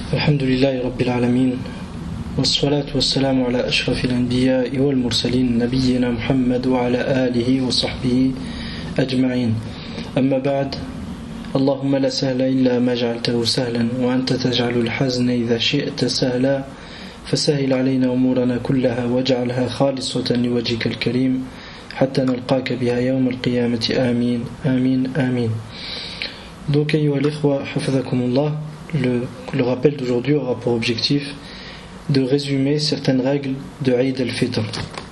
الحمد لله رب العالمين والصلاة والسلام على أشرف الأنبياء والمرسلين نبينا محمد وعلى آله وصحبه أجمعين أما بعد اللهم لا سهل إلا ما جعلته سهلا وأنت تجعل الحزن إذا شئت سهلا فسهل علينا أمورنا كلها واجعلها خالصة لوجهك الكريم حتى نلقاك بها يوم القيامة آمين آمين آمين. Donc أيها الإخوة حفظكم الله, le rappel d'aujourd'hui aura pour objectif de résumer certaines règles de Eid al-Fitr,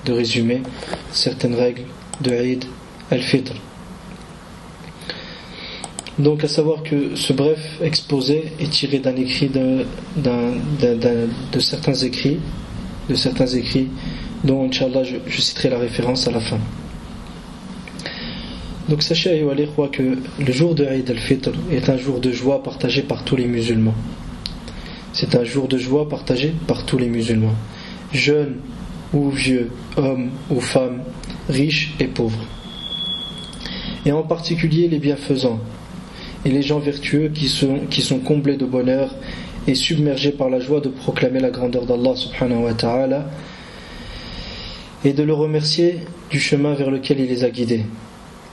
Donc à savoir que ce bref exposé est tiré d'un écrit de certains écrits dont Inch'Allah je citerai la référence à la fin. Donc sachez ayyuha al-ikhwa que le jour de Eid al-Fitr est un jour de joie partagé par tous les musulmans. C'est un jour de joie partagé par tous les musulmans, jeunes ou vieux, hommes ou femmes, riches et pauvres. Et en particulier les bienfaisants et les gens vertueux qui sont comblés de bonheur et submergés par la joie de proclamer la grandeur d'Allah subhanahu wa ta'ala et de le remercier du chemin vers lequel il les a guidés. D'accord ?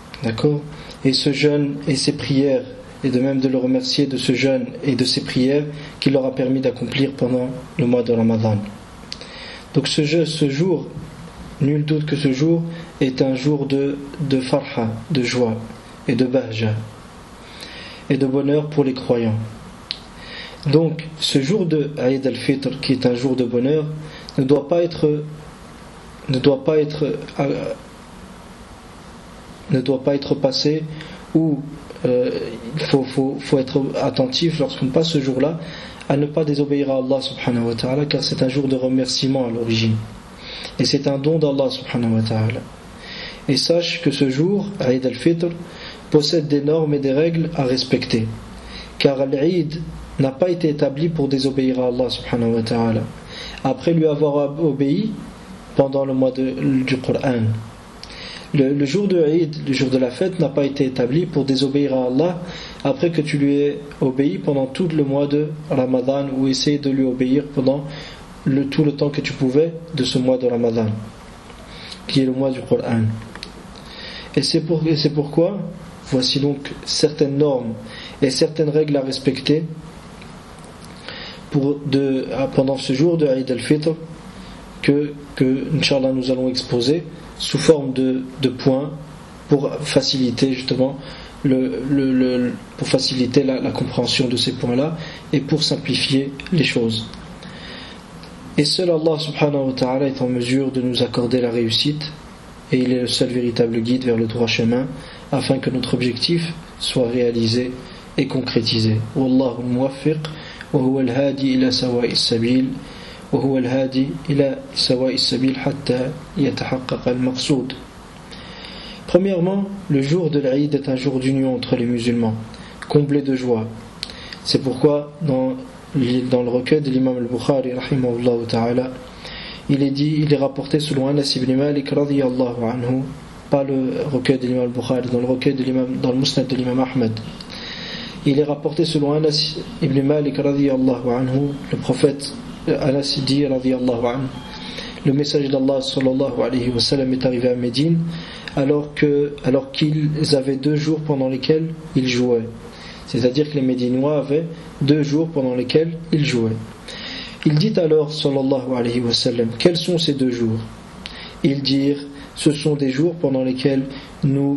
Et ce jeûne et ses prières, et de même de le remercier de ce jeûne et de ses prières qu'il leur a permis d'accomplir pendant le mois de Ramadan. Donc ce jour, nul doute que ce jour est un jour de farha, de joie et de bahja et de bonheur pour les croyants. Donc ce jour de Eid al-Fitr qui est un jour de bonheur ne doit pas être passé ou il faut être attentif lorsqu'on passe ce jour-là à ne pas désobéir à Allah subhanahu wa ta'ala, car c'est un jour de remerciement à l'origine et c'est un don d'Allah subhanahu wa ta'ala. Et sache que ce jour, Eid al-Fitr, possède des normes et des règles à respecter, car l'Eid n'a pas été établi pour désobéir à Allah subhanahu wa ta'ala après lui avoir obéi pendant le mois du Coran. Le jour de Eid, le jour de la fête, n'a pas été établi pour désobéir à Allah après que tu lui aies obéi pendant tout le mois de Ramadan, ou essayer de lui obéir pendant tout le temps que tu pouvais de ce mois de Ramadan, qui est le mois du Coran. Et c'est pourquoi voici donc certaines normes et certaines règles à respecter pendant ce jour de Eid al-Fitr que Inch'Allah nous allons exposer sous forme de points pour faciliter justement pour faciliter la compréhension de ces points-là et pour simplifier les choses. Et seul Allah subhanahu wa ta'ala est en mesure de nous accorder la réussite, et il est le seul véritable guide vers le droit chemin afin que notre objectif soit réalisé et concrétisé. Wallahu muwaffiq wa huwa al-hadi ila sawa'i sabil. Premièrement, le jour de l'Eid est un jour d'union entre les musulmans, comblé de joie. C'est pourquoi dans le recueil de l'imam al-Bukhari rahimahullah ta'ala, il est rapporté selon Anas ibn Malik radiyallahu anhu, pas le recueil de l'imam al-Bukhari, dans le Musnad de l'imam Ahmed. Il est rapporté selon Anas ibn Malik radiyallahu anhu, le prophète Anas dit radiyallahu anhu, le message d'Allah sallallahu alayhi wa sallam est arrivé à Médine alors qu'ils avaient 2 jours pendant lesquels ils jouaient. C'est-à-dire que les Médinois avaient 2 jours pendant lesquels ils jouaient. Il dit alors sallallahu alayhi wa sallam, quels sont ces 2 jours? Ils dirent, ce sont des jours pendant lesquels nous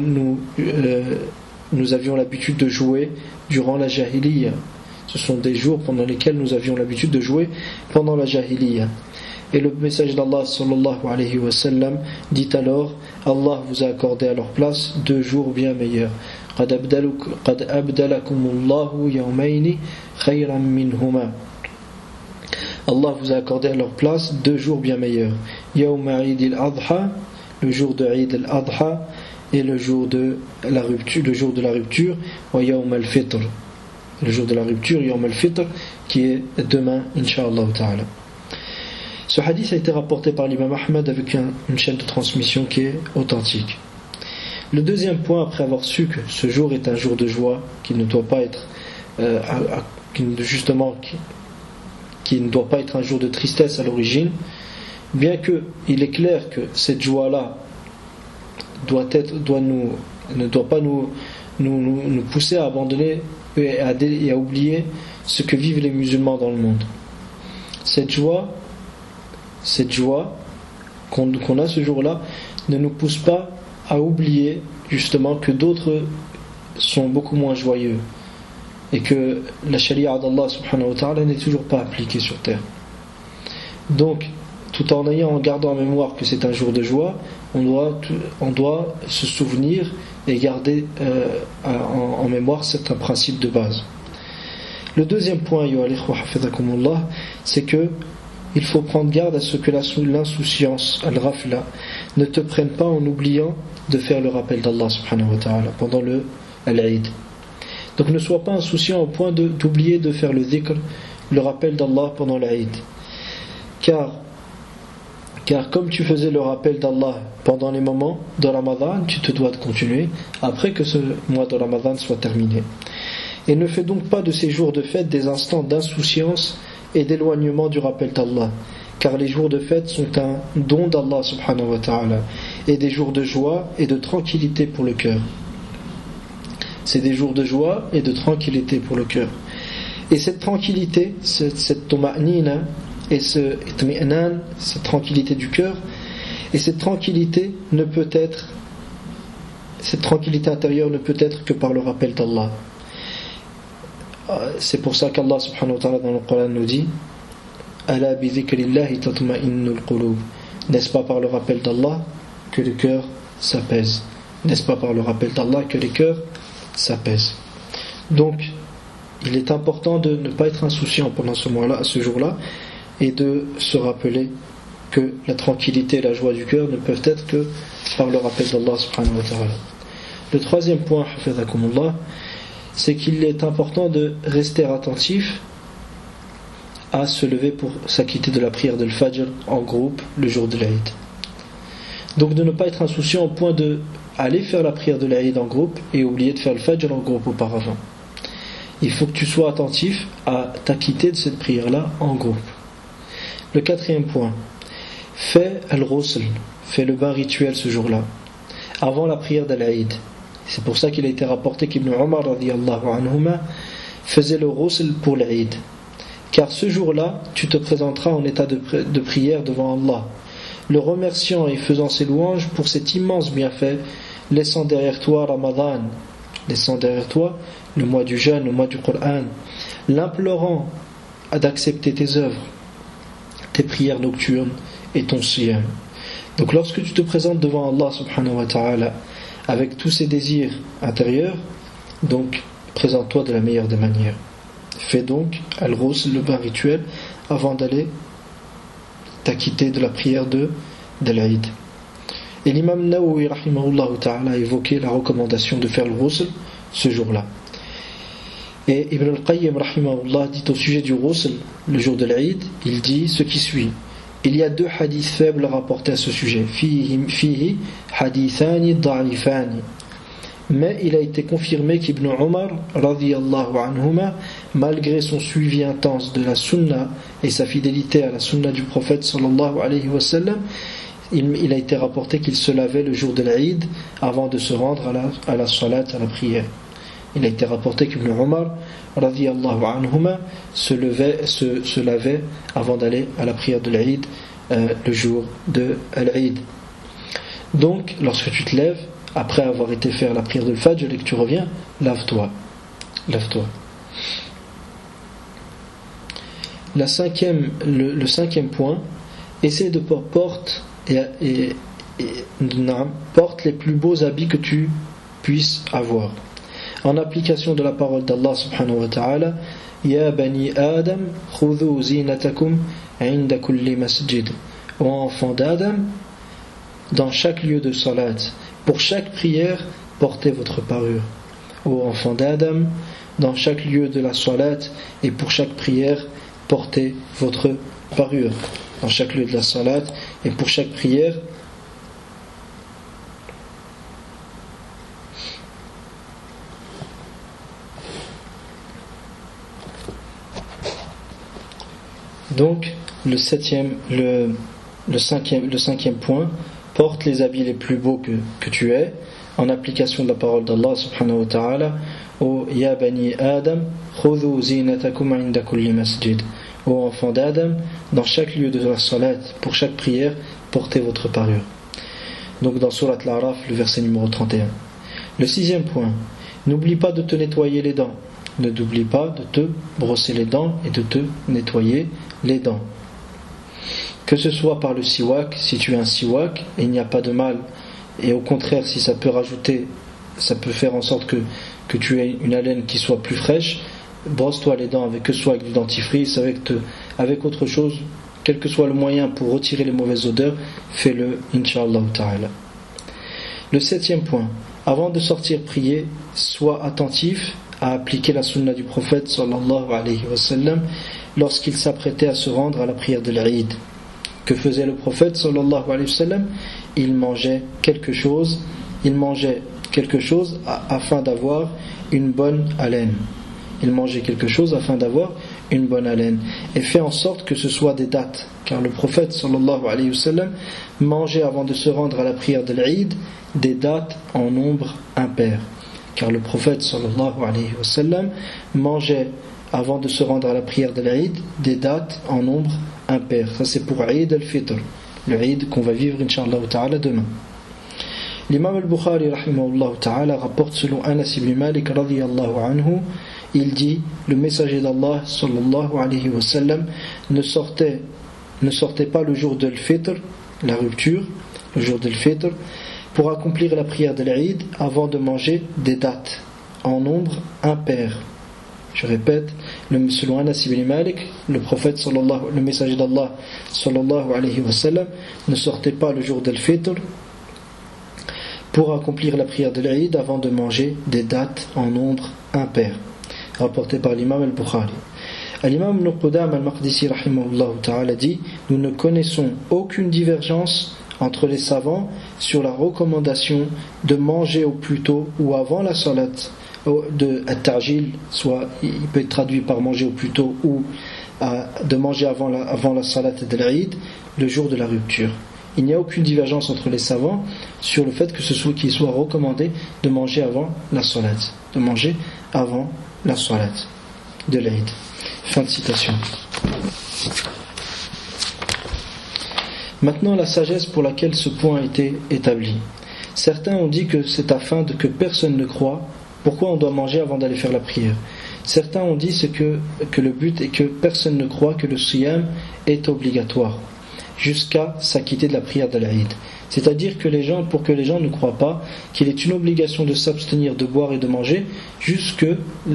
avions l'habitude de jouer durant la Jahiliya. Ce sont des jours pendant lesquels nous avions l'habitude de jouer pendant la Jahiliya. Et le message d'Allah sallallahu alayhi wa sallam dit alors, Allah vous a accordé à leur place 2 jours bien meilleurs. قَدْ أَبْدَلَكُمُ اللَّهُ يَوْمَيْنِ خَيْرًا مِّنْهُمَا. Allah vous a accordé à leur place 2 jours bien meilleurs. يَوْمَ عِيدِ الْأَضْحَى, le jour de Eid al-Adha, et le jour de la rupture, وَيَوْمَ الْفِطْرِ, le jour de la rupture, Yawm al-Fitr, qui est demain, Inch'Allah ta'ala. Ce hadith a été rapporté par l'imam Ahmed avec une chaîne de transmission qui est authentique. Le deuxième point, après avoir su que ce jour est un jour de joie, qu'il ne doit pas être justement qui ne doit pas être un jour de tristesse à l'origine, bien que il est clair que cette joie-là ne doit pas nous pousser à abandonner et à oublier ce que vivent les musulmans dans le monde. Cette joie qu'on a ce jour-là ne nous pousse pas à oublier justement que d'autres sont beaucoup moins joyeux et que la charia d'Allah subhanahu wa ta'ala n'est toujours pas appliquée sur terre. Donc, tout en gardant en mémoire que c'est un jour de joie, on doit se souvenir et garder en mémoire certains principes de base. Le deuxième point, c'est que il faut prendre garde à ce que l'insouciance, al-ghafla, ne te prenne pas en oubliant de faire le rappel d'Allah subhanahu wa ta'ala pendant l'Aïd. Donc ne sois pas insouciant au point d'oublier de faire le dhikr, le rappel d'Allah pendant l'Aïd. Car comme tu faisais le rappel d'Allah pendant les moments de Ramadan, tu te dois de continuer après que ce mois de Ramadan soit terminé. Et ne fais donc pas de ces jours de fête des instants d'insouciance et d'éloignement du rappel d'Allah, car les jours de fête sont un don d'Allah subhanahu wa ta'ala et des jours de joie et de tranquillité pour le cœur. C'est des jours de joie et de tranquillité pour le cœur. Et cette tranquillité, cette tuma'nina et ce itmi'nan, cette tranquillité du cœur, et cette tranquillité intérieure ne peut être que par le rappel d'Allah. C'est pour ça qu'Allah subhanahu wa ta'ala dans le Coran nous dit Ala bi dhikrillahi tatma'innul qulub. N'est-ce pas par le rappel d'Allah que le cœur s'apaise? N'est-ce pas par le rappel d'Allah que les cœurs s'apaisent? Donc il est important de ne pas être insouciant pendant ce jour-là, et de se rappeler que la tranquillité et la joie du cœur ne peuvent être que par le rappel d'Allah subhanahu wa ta'ala. Le troisième point, hafizakumullah, c'est qu'il est important de rester attentif à se lever pour s'acquitter de la prière de l'Fajr en groupe le jour de l'Aïd. Donc de ne pas être insouciant au point de aller faire la prière de l'Aïd en groupe et oublier de faire le Fajr en groupe auparavant. Il faut que tu sois attentif à t'acquitter de cette prière-là en groupe. Le quatrième point, fais al-ghusl, fais le bain rituel ce jour-là, avant la prière de l'Aïd. C'est pour ça qu'il a été rapporté qu'Ibn Omar radiyallahu anhuma faisait le ghusl pour l'Aïd. Car ce jour-là, tu te présenteras en état de prière devant Allah, le remerciant et faisant ses louanges pour cet immense bienfait, laissant derrière toi Ramadan, laissant derrière toi le mois du jeûne, le mois du Coran, l'implorant d'accepter tes œuvres, tes prières nocturnes et ton siyam. Donc lorsque tu te présentes devant Allah subhanahu wa ta'ala avec tous ces désirs intérieurs, donc présente-toi de la meilleure des manières. Fais donc al-ghusl, le bain rituel, avant d'aller t'acquitter de la prière de l'Aïd. Et l'imam Nawawi rahimahullah ta'ala a évoqué la recommandation de faire le ghusl ce jour-là. Et Ibn al-Qayyim rahimahullah dit au sujet du ghusl le jour de l'Aïd, il dit ce qui suit: il y a deux hadiths faibles rapportés à ce sujet, fihi hadithani da'ifani, mais il a été confirmé qu'Ibn Omar radiyallahu anhuma, malgré son suivi intense de la sunna et sa fidélité à la sunna du prophète sallallahu alayhi wa sallam, il a été rapporté qu'il se lavait le jour de l'Aïd avant de se rendre à la salat, à la prière. Il a été rapporté qu'Ibn Omar radiyallahu anhuma se lavait avant d'aller à la prière de l'Aïd le jour de l'Aïd. Donc lorsque tu te lèves après avoir été faire la prière de l'Fajr et que tu reviens, lave-toi. Le cinquième point, essaie de porte les plus beaux habits que tu puisses avoir, en application de la parole d'Allah subhanahu wa ta'ala: Ya bani Adam, khudhu zinatakum inda kulli masjid. Ô enfants d'Adam, dans chaque lieu de salat, pour chaque prière, portez votre parure. Ô enfants d'Adam, dans chaque lieu de la salat et pour chaque prière, portez votre parure. Dans chaque lieu de la salat et pour chaque prière, Donc le cinquième point, porte les habits les plus beaux que tu aies, en application de la parole d'Allah subhanahu wa ta'ala, ô Ya Bani Adam, khudhu zinatakum inda kulli masjid. Ô enfants d'Adam, dans chaque lieu de la salat, pour chaque prière, portez votre parure. Donc dans Surat Al-A'raf, le verset numéro 31. Le sixième point, n'oublie pas de te nettoyer les dents. Ne t'oublie pas de te brosser les dents et de te nettoyer les dents. Que ce soit par le siwak, si tu as un siwak, et il n'y a pas de mal, et au contraire, si ça peut faire en sorte que tu aies une haleine qui soit plus fraîche, brosse-toi les dents que ce soit avec du dentifrice, avec autre chose, quel que soit le moyen pour retirer les mauvaises odeurs, fais-le, Inch'Allah ta'ala. Le septième point, avant de sortir prier, sois attentif à appliquer la sunna du prophète sallallahu alayhi wa sallam lorsqu'il s'apprêtait à se rendre à la prière de l'Eid. Que faisait le prophète sallallahu alayhi wa sallam? Il mangeait quelque chose afin d'avoir une bonne haleine. Il mangeait quelque chose afin d'avoir une bonne haleine. Et fait en sorte que ce soit des dattes. Car le prophète sallallahu alayhi wa sallam mangeait avant de se rendre à la prière de l'Eid des dattes en nombre impair. Car le prophète sallallahu alayhi wa sallam mangeait avant de se rendre à la prière de l'Eid des dattes en nombre impair. Ça c'est pour Eid al-Fitr, le Eid qu'on va vivre Inch'Allah ta'ala demain. L'imam al-Bukhari rahimahullah ta'ala rapporte selon Anas ibn Malik radiyallahu anhu, il dit, le messager d'Allah sallallahu alayhi wa sallam ne sortait pas le jour de l'Fitr, la rupture, le jour de l'Fitr, pour accomplir la prière de l'Eid avant de manger des dattes en nombre impair. Je répète, selon Anas ibn Malik, le messager d'Allah sallallahu alayhi wa sallam ne sortait pas le jour d'Al-Fitr pour accomplir la prière de l'Eid avant de manger des dattes en nombre impair. Rapporté par l'imam al-Bukhari. L'imam Ibn Qudam al-Maqdisi rahimahullah ta'ala dit, nous ne connaissons aucune divergence entre les savants sur la recommandation de manger au plus tôt ou avant la salat de at-ta'jil, soit il peut être traduit par manger au plus tôt ou de manger avant la salat de l'Eid, le jour de la rupture. Il n'y a aucune divergence entre les savants sur le fait qu'il soit recommandé de manger avant la salat, de l'Eid. Fin de citation. Maintenant, la sagesse pour laquelle ce point a été établi. Certains ont dit que c'est afin que personne ne croie. Pourquoi on doit manger avant d'aller faire la prière? Certains ont dit que le but est que personne ne croit que le siyam est obligatoire jusqu'à s'acquitter de la prière de l'Eid. C'est-à-dire pour que les gens ne croient pas qu'il est une obligation de s'abstenir de boire et de manger jusqu'à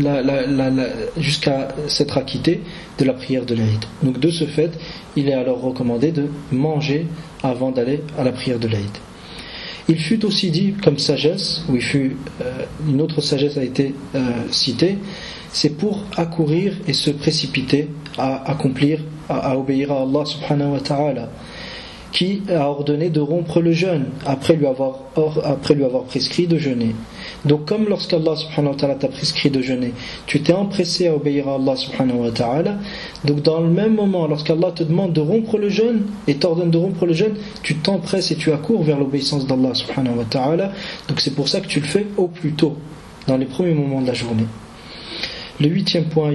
s'être acquitté de la prière de l'Eid. Donc de ce fait, il est alors recommandé de manger avant d'aller à la prière de l'Eid. Il fut aussi dit comme sagesse, une autre sagesse a été citée, c'est pour accourir et se précipiter à obéir à Allah subhanahu wa ta'ala, qui a ordonné de rompre le jeûne après lui avoir prescrit de jeûner. Donc comme lorsqu'Allah subhanahu wa ta'ala t'a prescrit de jeûner, tu t'es empressé à obéir à Allah subhanahu wa ta'ala, donc dans le même moment, lorsqu'Allah te demande de rompre le jeûne et t'ordonne de rompre le jeûne, tu t'empresses et tu accours vers l'obéissance d'Allah subhanahu wa ta'ala. Donc c'est pour ça que tu le fais au plus tôt, dans les premiers moments de la journée. Le huitième point,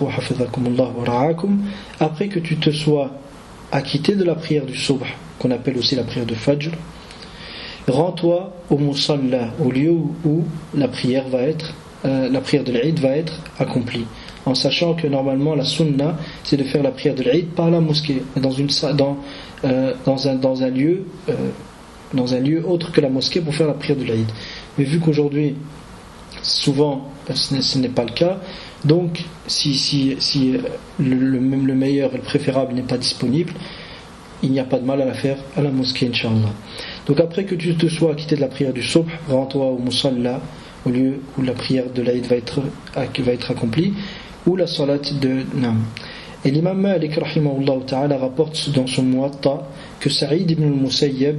après que tu te sois acquitté de la prière du subh, qu'on appelle aussi la prière de Fajr, rends-toi au musalla, au lieu où la prière de l'Eid va être accomplie, en sachant que normalement la sunna c'est de faire la prière de l'Eid par la mosquée, dans un lieu autre que la mosquée pour faire la prière de l'Eid. Mais vu qu'aujourd'hui souvent ce n'est pas le cas, donc si le meilleur et le préférable n'est pas disponible, il n'y a pas de mal à la faire à la mosquée, Inch'Allah. Donc après que tu te sois acquitté de la prière du subh, rends-toi au musalla, au lieu où la prière de l'Aïd va être accomplie, ou la salat de Nam. Et l'imam Malik rahimahullah ta'ala rapporte dans son Muwatta que Sa'id ibn al-Musayyab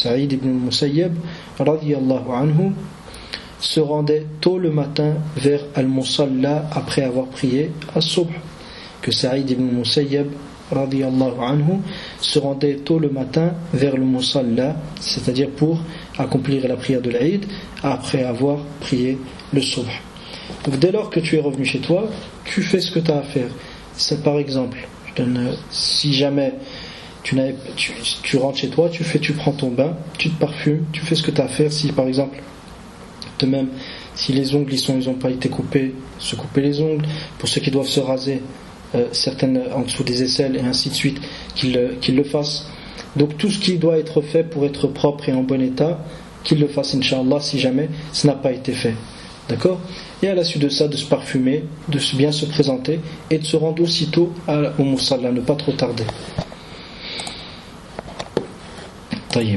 radiyallahu anhu se rendait tôt le matin vers Al-Musalla après avoir prié à Subh. Que Sa'id ibn Musayyab radiyallahu anhu se rendait tôt le matin vers le musalla, c'est-à-dire pour accomplir la prière de l'Aïd après avoir prié le subh. Donc dès lors que tu es revenu chez toi, tu fais ce que tu as à faire. C'est par exemple, si jamais tu rentres chez toi, tu prends ton bain, tu te parfumes, tu fais ce que tu as à faire. Si par exemple, de même, si les ongles ils n'ont pas été coupés, se couper les ongles. Pour ceux qui doivent se raser, certaines en dessous des aisselles et ainsi de suite, qu'ils le fassent. Donc tout ce qui doit être fait pour être propre et en bon état, qu'il le fasse Inch'Allah si jamais ce n'a pas été fait. D'accord ? Et à la suite de ça, de se parfumer, de bien se présenter et de se rendre aussitôt au musalla, ne pas trop tarder. Taïb.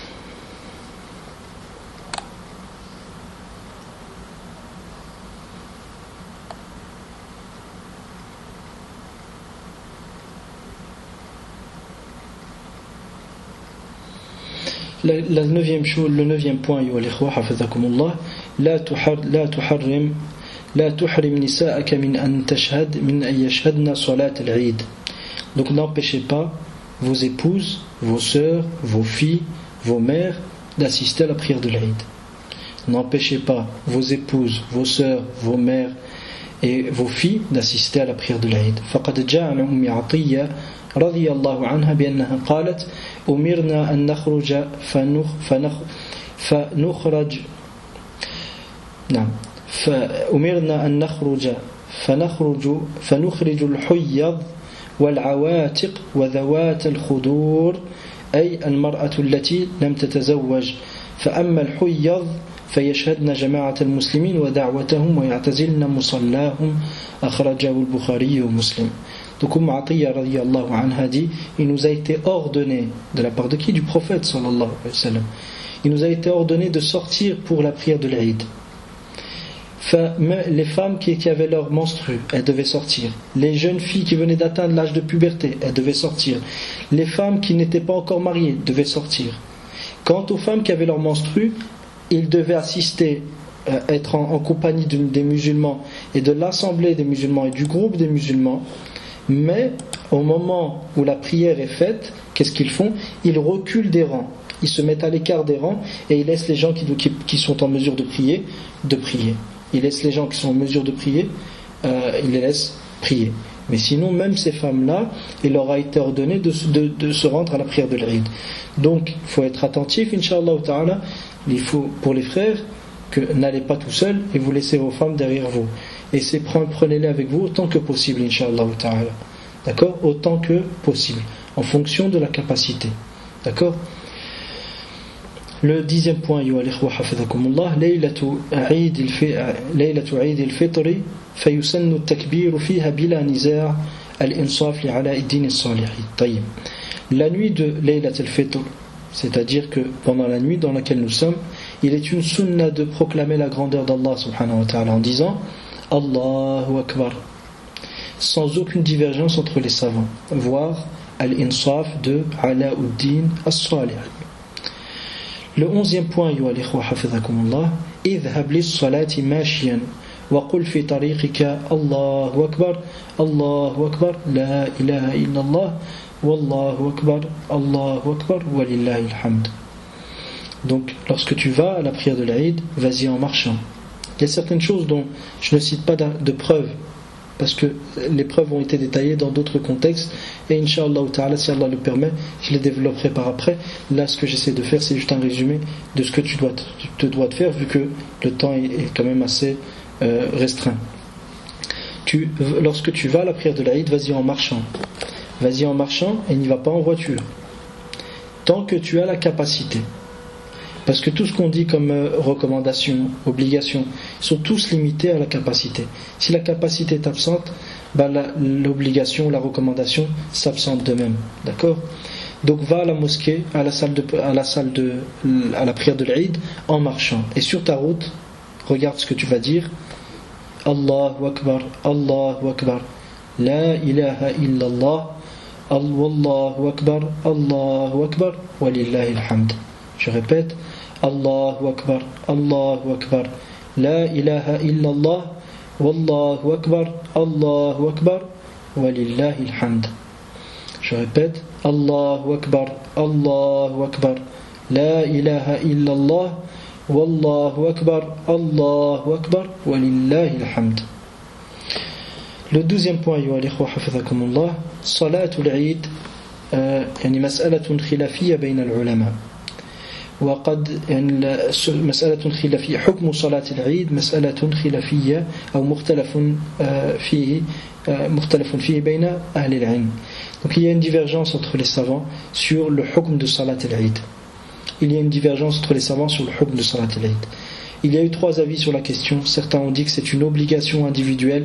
Le neuvième point, لا تحرم نساءك من أن يشهدن صلاة العيد. Donc n'empêchez pas vos épouses, vos sœurs, vos filles, vos mères d'assister à la prière de l'Aïd. N'empêchez pas vos épouses, vos sœurs, vos mères et vos filles d'assister à la prière de l'Aïd. فقد جاء عن أم عطية رضي الله عنها بأنها قالت أمرنا أن نخرج فأمرنا أن فنخرج الحيض والعواتق وذوات الخدور أي المرأة التي لم تتزوج فأما الحيض فيشهدن جماعة المسلمين ودعوتهم ويعتزلن مصلاهم أخرجه البخاري ومسلم. Donc Atiyya radiyallahu anha dit, il nous a été ordonné, de la part de qui? Du prophète sallallahu alayhi wa sallam. Il nous a été ordonné de sortir pour la prière de l'Aïd. Les femmes qui avaient leur menstru, elles devaient sortir. Les jeunes filles qui venaient d'atteindre l'âge de puberté, elles devaient sortir. Les femmes qui n'étaient pas encore mariées devaient sortir. Quant aux femmes qui avaient leur menstru, ils devaient assister, être en compagnie des musulmans et de l'assemblée des musulmans et du groupe des musulmans. Mais au moment où la prière est faite, qu'est-ce qu'ils font? Ils reculent des rangs, ils se mettent à l'écart des rangs et ils laissent les gens qui sont en mesure de prier. Ils laissent les gens qui sont en mesure de prier, ils les laissent prier. Mais sinon, même ces femmes-là, il leur a été ordonné de se rendre à la prière de l'Aïd. Donc, il faut être attentif, Inch'Allah ta'ala. Il faut, pour les frères, que n'allez pas tout seul et vous laissez vos femmes derrière vous. Et prenez-les avec vous autant que possible, Inch'Allah ta'ala. D'accord? Autant que possible, en fonction de la capacité. D'accord? Le 10e point, ayyuha al-ikhwa hafidhakumullah, laylatu Eid al-Fitr fayusannu at-takbir fiha bila niza' al-insaf li 'ala'iddin as-salihin. Tayyib. La nuit de Laylat al-Fitr, c'est-à-dire que pendant la nuit dans laquelle nous sommes, il est une sunna de proclamer la grandeur d'Allah subhanahu wa ta'ala en disant Allahu Akbar, sans aucune divergence entre les savants, voire al-insaf de Alauddin as-Salih. Le 11e point, ayyuha al-ikhwa hafidhakumullah, idhhab lis-salati mashiyan wa qul fi tariqika Allahu Akbar, la ilaha illallah, wallahu akbar, walillahi alhamd. Donc, lorsque tu vas à la prière de l'Aïd, vas-y en marchant. Il y a certaines choses dont je ne cite pas de preuves, parce que les preuves ont été détaillées dans d'autres contextes, et Inch'Allah ta'ala, si Allah le permet, je les développerai par après. Là, ce que j'essaie de faire, c'est juste un résumé de ce que tu te dois de faire, vu que le temps est quand même assez restreint. Lorsque tu vas à la prière de l'Aïd, vas-y en marchant. Vas-y en marchant et n'y va pas en voiture. Tant que tu as la capacité. Parce que tout ce qu'on dit comme recommandation, obligation, ils sont tous limités à la capacité. Si la capacité est absente, l'obligation, la recommandation s'absente de même. D'accord? Donc va à la mosquée, à la prière de l'Aïd en marchant. Et sur ta route, regarde ce que tu vas dire. Allahu Akbar, la ilaha illallah, Allahu Akbar, walillahi alhamd. Je répète, Allahu Akbar, la ilaha illallah, wallahu akbar, walillahi alhamd. Je répète, Allahu Akbar, Allahu Akbar, La ilaha illallah, Wallahu Akbar, Allahu Akbar, Walillahi alhamd. Le 12e point, أيها الإخوة حفظكم الله، صلاة العيد يعني مسألة خلافية بين العلماء. وقد يعني مسألة خلافية، حكم صلاة العيد مسألة خلافية أو مختلف فيه بين أهل العلم. Donc il y a une divergence entre les savants sur le hukm de Salat al-Eid. Il y a une divergence entre les savants sur le hukm de Salat al-Eid. Il y a eu 3 avis sur la question. Certains ont dit que c'est une obligation individuelle,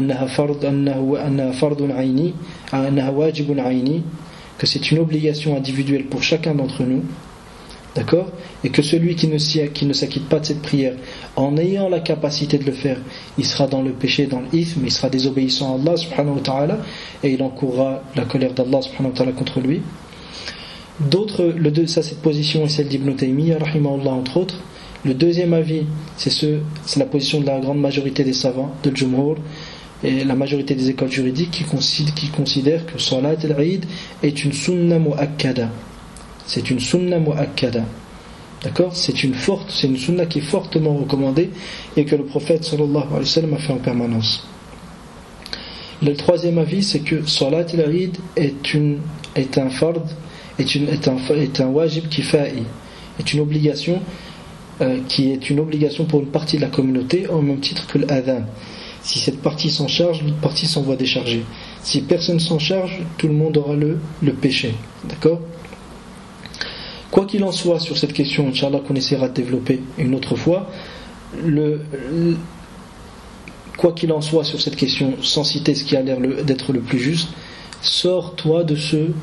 que c'est une obligation individuelle pour chacun d'entre nous. D'accord? Et que celui qui ne s'acquitte pas de cette prière, en ayant la capacité de le faire, il sera dans le péché, dans l'ithm, il sera désobéissant à Allah subhanahu wa ta'ala, et il encourra la colère d'Allah subhanahu wa ta'ala contre lui. D'autres, cette position est celle d'Ibn Taymiyyah rahimahullah entre autres. Le deuxième avis, c'est la position de la grande majorité des savants, de Jumhur, et la majorité des écoles juridiques qui considèrent que Salat al-Eid est une sunna mu'akkada. C'est une sunna mu'akkada. D'accord? C'est une sunna qui est fortement recommandée et que le prophète sallallahu alayhi wa sallam a fait en permanence. Le troisième avis, c'est que Salat al-Eid est un fard, est un wajib kifa'i, est une obligation qui est une obligation pour une partie de la communauté au même titre que l'adhan. Si cette partie s'en charge, l'autre partie s'en voit décharger. Si personne s'en charge, tout le monde aura le péché. D'accord? Quoi qu'il en soit sur cette question, Inch'Allah, qu'on essaiera de développer une autre fois, quoi qu'il en soit sur cette question, sans citer ce qui a l'air d'être le plus juste, sors-toi du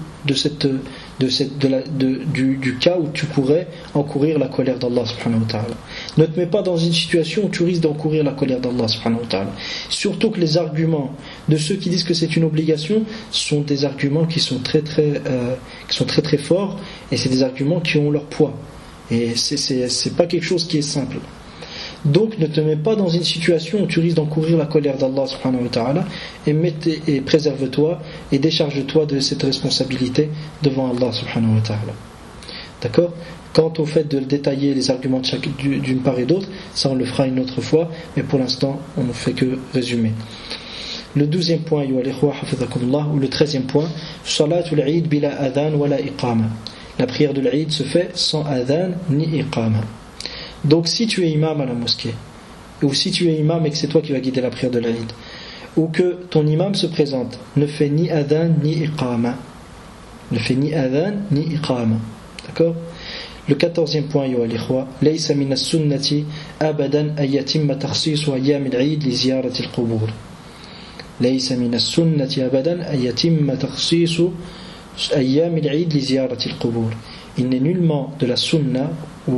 cas où tu pourrais encourir la colère d'Allah subhanahu wa ta'ala. Ne te mets pas dans une situation où tu risques d'encourir la colère d'Allah subhanahu wa ta'ala. Surtout que les arguments de ceux qui disent que c'est une obligation sont des arguments qui sont très très forts, et c'est des arguments qui ont leur poids, et c'est pas quelque chose qui est simple. Donc ne te mets pas dans une situation où tu risques d'encourir la colère d'Allah subhanahu wa ta'ala, et préserve-toi et décharge-toi de cette responsabilité devant Allah subhanahu wa ta'ala. D'accord? Quant au fait de détailler les arguments d'une part et d'autre, ça on le fera une autre fois, mais pour l'instant on ne fait que résumer. Le 12e point, ou le 13e point, Salatul Eid bila adhan wala iqama. La prière de l'Eid se fait sans adhan ni iqama. Donc si tu es imam à la mosquée, ou si tu es imam et que c'est toi qui vas guider la prière de l'Eid, ou que ton imam se présente, ne fait ni adhan ni iqama. Ne fait ni adhan ni iqama. D'accord? Le 14e point, ayyuha al-ikhwa, laysa min as-sunnati abadan an yatimma takhsisu ayyam al-Eid li ziyarati al-qubur. Laysa min as-sunnati abadan an yatimma takhsisu ayyam al-Eid li ziyarati al-qubur. Il n'est nullement de la sunna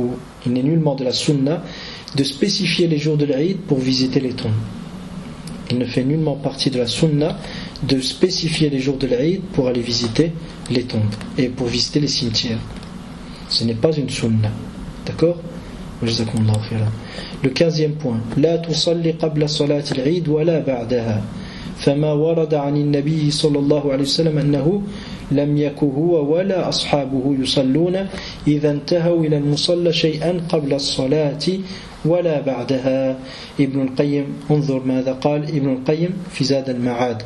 de spécifier les jours de l'Eid pour visiter les tombes. Il ne fait nullement partie de la sunna de spécifier les jours de l'Eid pour aller visiter les tombes et pour visiter les cimetières. Ce n'est pas une sunna. D'accord? Le 15e point, La tusalli qabla salati al-Eid wa la ba'daha. فما ورد عن النبي صلى الله عليه وسلم أنه لم يكن هو ولا أصحابه يصلون إذا انتهوا إلى المصلى شيئا قبل الصلاة ولا بعدها. ابن القيم انظر ماذا قال ابن القيم في زاد المعاد.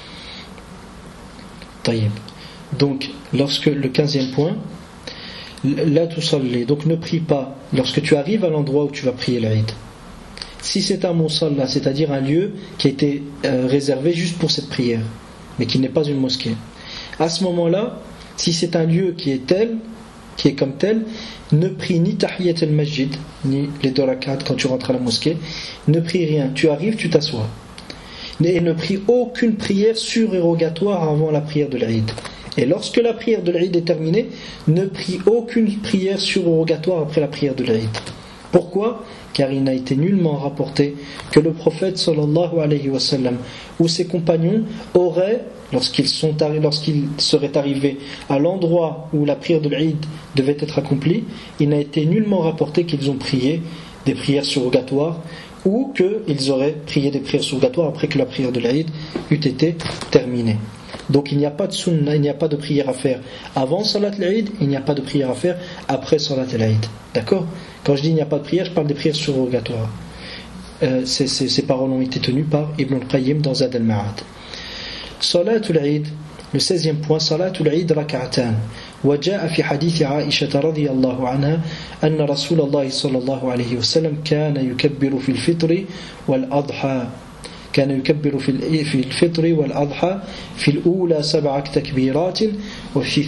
طيب. Donc lorsque le 15e point, la tusalli, donc ne prie pas lorsque tu arrives à l'endroit où tu vas prier l'Eid. Si c'est un musalla, c'est-à-dire un lieu qui a été réservé juste pour cette prière, mais qui n'est pas une mosquée, à ce moment-là, si c'est un lieu qui est comme tel, ne prie ni tahiyat al-masjid, ni les 2 rak'at quand tu rentres à la mosquée, ne prie rien, tu arrives, tu t'assois. Et ne prie aucune prière surérogatoire avant la prière de l'Eid. Et lorsque la prière de l'Eid est terminée, ne prie aucune prière surérogatoire après la prière de l'Eid. Pourquoi? Car il n'a été nullement rapporté que le prophète sallallahu alayhi wa sallam ou ses compagnons auraient, lorsqu'ils seraient arrivés à l'endroit où la prière de l'Eid devait être accomplie, il n'a été nullement rapporté qu'ils ont prié des prières surrogatoires ou qu'ils auraient prié des prières surrogatoires après que la prière de l'Aïd eût été terminée. Donc il n'y a pas de sunnah, il n'y a pas de prière à faire avant Salat al-Eid, il n'y a pas de prière à faire après Salat al-Eid. D'accord ? Quand je dis il n'y a pas de prière, je parle des prières surrogatoires. Ces paroles ont été tenues par Ibn al-Qayyim dans Zad al-Ma'ad. Salat al-Eid, le 16e point, Salat al-Eid rak'atan. وجاء في حديث عائشة رضي الله عنها أن رسول الله صلى الله عليه وسلم كان يكبر في الفطر والأضحى كان يكبر في الفطر والأضحى في الأولى 7 تكبيرات وفي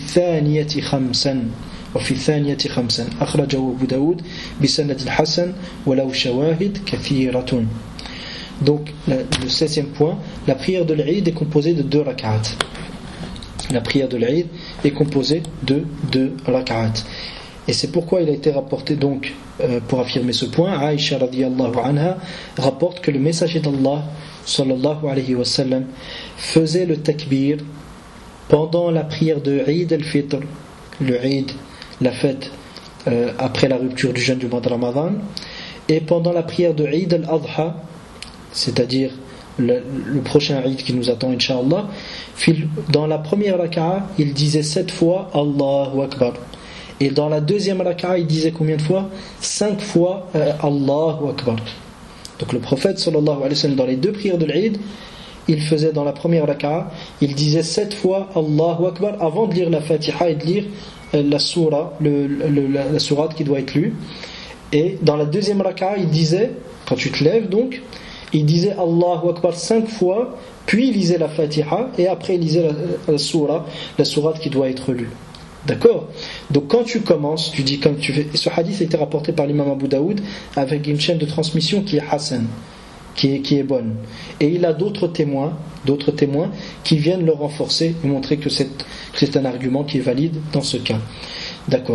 الثانية خمسا أخرجه أبو داود بسند الحسن ولو شواهد كثيرة. Donc le 16e point, la prière de l'Eid est composée de 2 rak'at. La prière de l'Eid est composée de 2 rak'at. Et c'est pourquoi il a été rapporté donc, pour affirmer ce point, Aïcha radiyallahu anha rapporte que le messager d'Allah sallallahu alayhi wa sallam faisait le takbir pendant la prière de Eid al-Fitr, le Eid, la fête après la rupture du jeûne du mois de Ramadan, et pendant la prière de Eid al-Adha, c'est-à-dire le prochain Eid qui nous attend Inch'Allah, dans la première raka'a il disait 7 fois Allahu Akbar, et dans la deuxième raka'a il disait combien de fois? 5 fois Allahu Akbar. Donc le prophète sallallahu alayhi wa sallam, dans les 2 prières de l'Eid, il faisait dans la première raka'a, il disait 7 fois Allahu Akbar avant de lire la Fatiha et de lire la sourate la sourate qui doit être lue. Et dans la deuxième raka'a il disait, quand tu te lèves donc, il disait Allahu Akbar 5 fois, puis il lisait la Fatiha et après il lisait la sourate qui doit être lue. D'accord ? Donc quand tu commences, tu dis comme tu fais. Ce hadith a été rapporté par l'imam Abu Daoud avec une chaîne de transmission qui est Hassan, qui est bonne. Et il a d'autres témoins qui viennent le renforcer et montrer que c'est un argument qui est valide dans ce cas. D'accord ?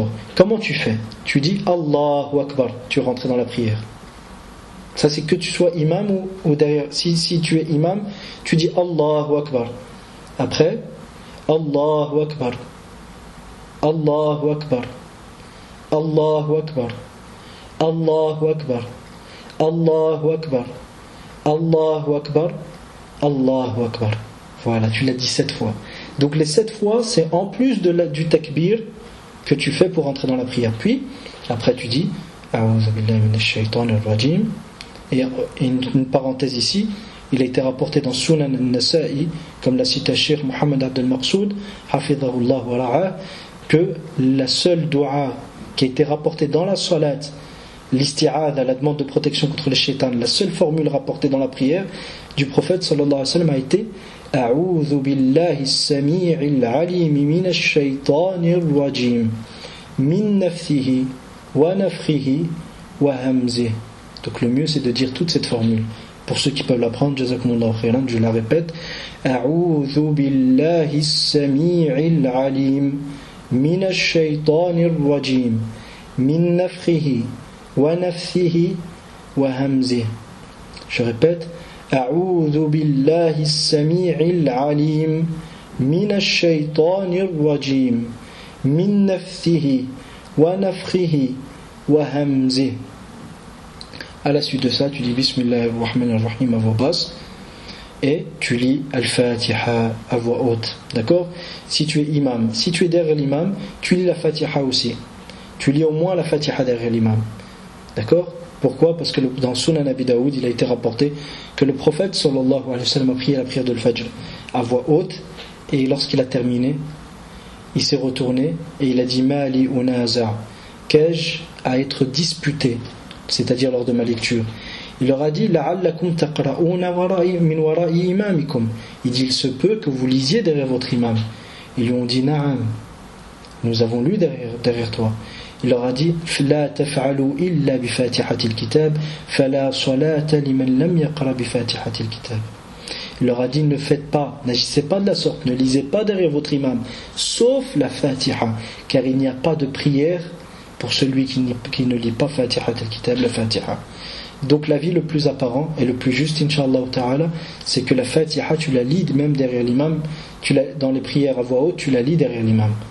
Comment tu fais ? Tu dis Allahu Akbar, tu rentres dans la prière. Ça c'est que tu sois imam ou derrière. Si tu es imam, tu dis Allahu Akbar. Après, Allahu Akbar. Allahu Akbar. Allahu Akbar. Allahu Akbar. Allahu Akbar. Allahu Akbar. Allahu Akbar. Voilà, tu l'as dit 7 fois. Donc les 7 fois, c'est en plus du takbir que tu fais pour entrer dans la prière. Puis, après tu dis A'udhu billahi minash shaitanir rajim. Et une parenthèse ici, il a été rapporté dans Sunan al-Nasa'i, comme l'a cité Cheikh Mohammed Abdel Maqsoud, hafidhahullah wa ra'a, que la seule dua qui a été rapportée dans la salat, l'isti'adha, la demande de protection contre les shaitan, la seule formule rapportée dans la prière du prophète sallallahu alayhi wa sallam a été A'udhu billahi as-sami'il 'alim minash shaitanir rajim min nafthihi wa nafthihi wa hamzihi. Donc le mieux c'est de dire toute cette formule. Pour ceux qui peuvent l'apprendre, jazakumullahu khairan, je la répète. A'udhu billahi as-sami'il 'alim minash shaitanir rajim min nafthihi wa nafthihi wa hamzihi. Je répète. A'udhu billahi as-sami'il 'alim minash shaitanir rajim min nafthihi wa nafthihi wa hamzihi. À la suite de ça, tu dis Bismillahirrahmanirrahim à voix basse et tu lis Al-Fatiha à voix haute. D'accord ? Si tu es imam, si tu es derrière l'imam, tu lis la Fatiha aussi. Tu lis au moins la Fatiha derrière l'imam. D'accord ? Pourquoi ? Parce que dans Sunan Abi Daoud, il a été rapporté que le prophète sallallahu alayhi wa sallam a prié la prière de l'Fajr à voix haute, et lorsqu'il a terminé, il s'est retourné et il a dit Mali unaza, qu'ai-je à être disputé, c'est-à-dire lors de ma lecture. Il leur a dit la'allakum taqra'una min wara'i imamikum. Il dit il se peut que vous lisiez derrière votre imam. Ils lui ont dit na'am, nous avons lu derrière toi. Il leur a dit la taf'alu illa bi fatihatil kitab fala salata liman lam yaqra bi fatihatil kitab. Il leur a dit ne faites pas, n'agissez pas de la sorte, ne lisez pas derrière votre imam sauf la Fatiha, car il n'y a pas de prière pour celui qui ne lit pas Fatihatil kitab, la Fatiha. Donc l'avis le plus apparent et le plus juste Inch'Allah ta'ala, c'est que la Fatiha tu la lis même derrière l'imam, dans les prières à voix haute tu la lis derrière l'imam.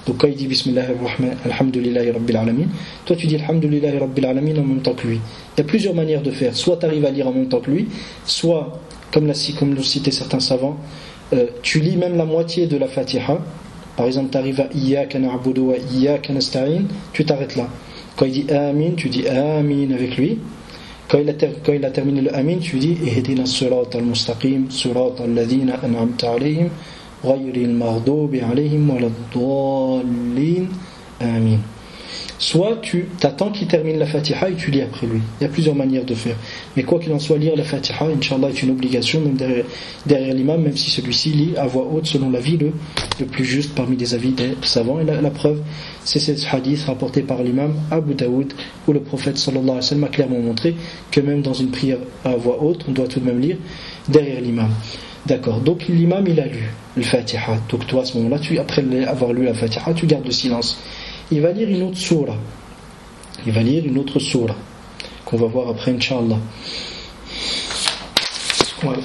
Donc quand il dit Bismillahir Rahman, Alhamdulillahi Rabbil Alamin, toi tu dis Alhamdulillahi Rabbil Alamin en même temps que lui. Il y a plusieurs manières de faire. Soit tu arrives à lire en même temps que lui, soit, comme l'ont cité certains savants, tu lis même la moitié de la Fatiha. Par exemple, tu arrives à Iyyaka na'budu wa Iyyaka nasta'in, tu t'arrêtes là. Quand il dit Amin, tu dis Amin avec lui. Quand il a terminé le Amin, tu dis Ihdina as-sirata al-mustaqim, sirata alladhina an'amta alayhim, ghayril maghdubi alayhim waladdallin. Amin. Soit tu t'attends qu'il termine la Fatiha et tu lis après lui. Il y a plusieurs manières de faire. Mais quoi qu'il en soit, lire la Fatiha, Inch'Allah, est une obligation, même derrière l'imam, même si celui-ci lit à voix haute selon l'avis le plus juste parmi les avis des savants. Et la preuve, c'est ce hadith rapporté par l'imam Abu Daoud, où le prophète sallallahu alayhi wa sallam a clairement montré que même dans une prière à voix haute, on doit tout de même lire derrière l'imam. D'accord, donc l'imam il a lu le Fatiha. Donc toi à ce moment-là, après avoir lu la Fatiha, tu gardes le silence. Il va lire une autre sourate. Il va lire une autre sourate qu'on va voir après, Inch'Allah. Voilà.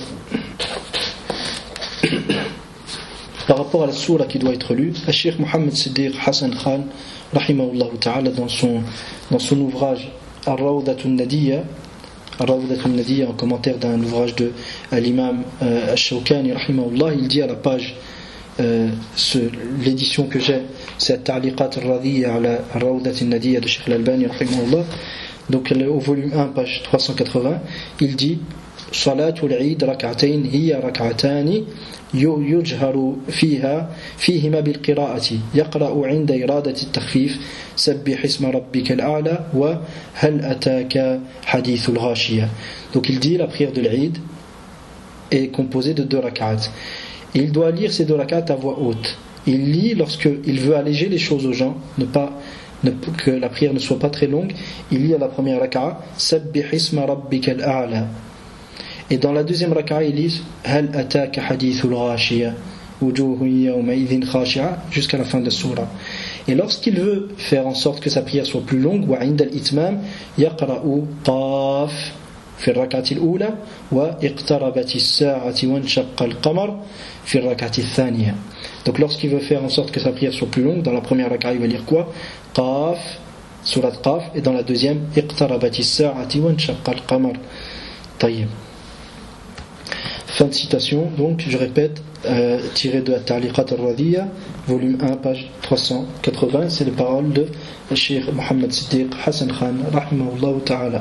Par rapport à la sourate qui doit être lue, le Cheikh Mohammed Siddiq Hassan Khan, rahimahullah ta'ala, dans son ouvrage Ar-Rawdatun Nadiyya, en commentaire d'un ouvrage de l'imam Ash-Shawkani, rahimahullah, il dit à la page, l'édition que j'ai, c'est Ta'liqat al-Radiyya ala Rawdat al-Nadiyya de Cheikh al-Albani rahimahullah. Donc au volume 1 page 380, il dit Salatul Eid rak'atayn hiya rak'atani yujharu fihima bil qira'ati yaqra'u 'inda iradati at-takhfif sabbih isma rabbikal a'la wa hal ataka hadithul ghashiya. Donc il dit la prière de l'Eid est composée de 2 rak'ats. Il doit lire ces 2 rak'ats à voix haute. Il lit lorsqu'il veut alléger les choses aux gens, que la prière ne soit pas très longue. Il lit à la première rak'a Sabbih isma rabbikal a'la. Et dans la deuxième rak'a, il lit Hal ataka hadithul ghashiya wujuhun yawma idhin khashi'a jusqu'à la fin de la sourate. Et lorsqu'il veut faire en sorte que sa prière soit plus longue, wa 'inda al-itmam yaqra'u qaf في الركعة الأولى واقتربت الساعة وانشق القمر في الركعة الثانية. Donc lorsqu'il veut faire en sorte que sa prière soit plus longue, dans la première rak'a il va lire quoi? Qaf, surat Qaf, et dans la deuxième اقتربت الساعة وانشق القمر. طيب. Fin de citation, donc je répète, tiré de Ta'liqat al-Radiyya, volume 1, page 380, c'est les paroles de Cheikh Mohammed Siddiq Hassan Khan, rahimahullah ta'ala.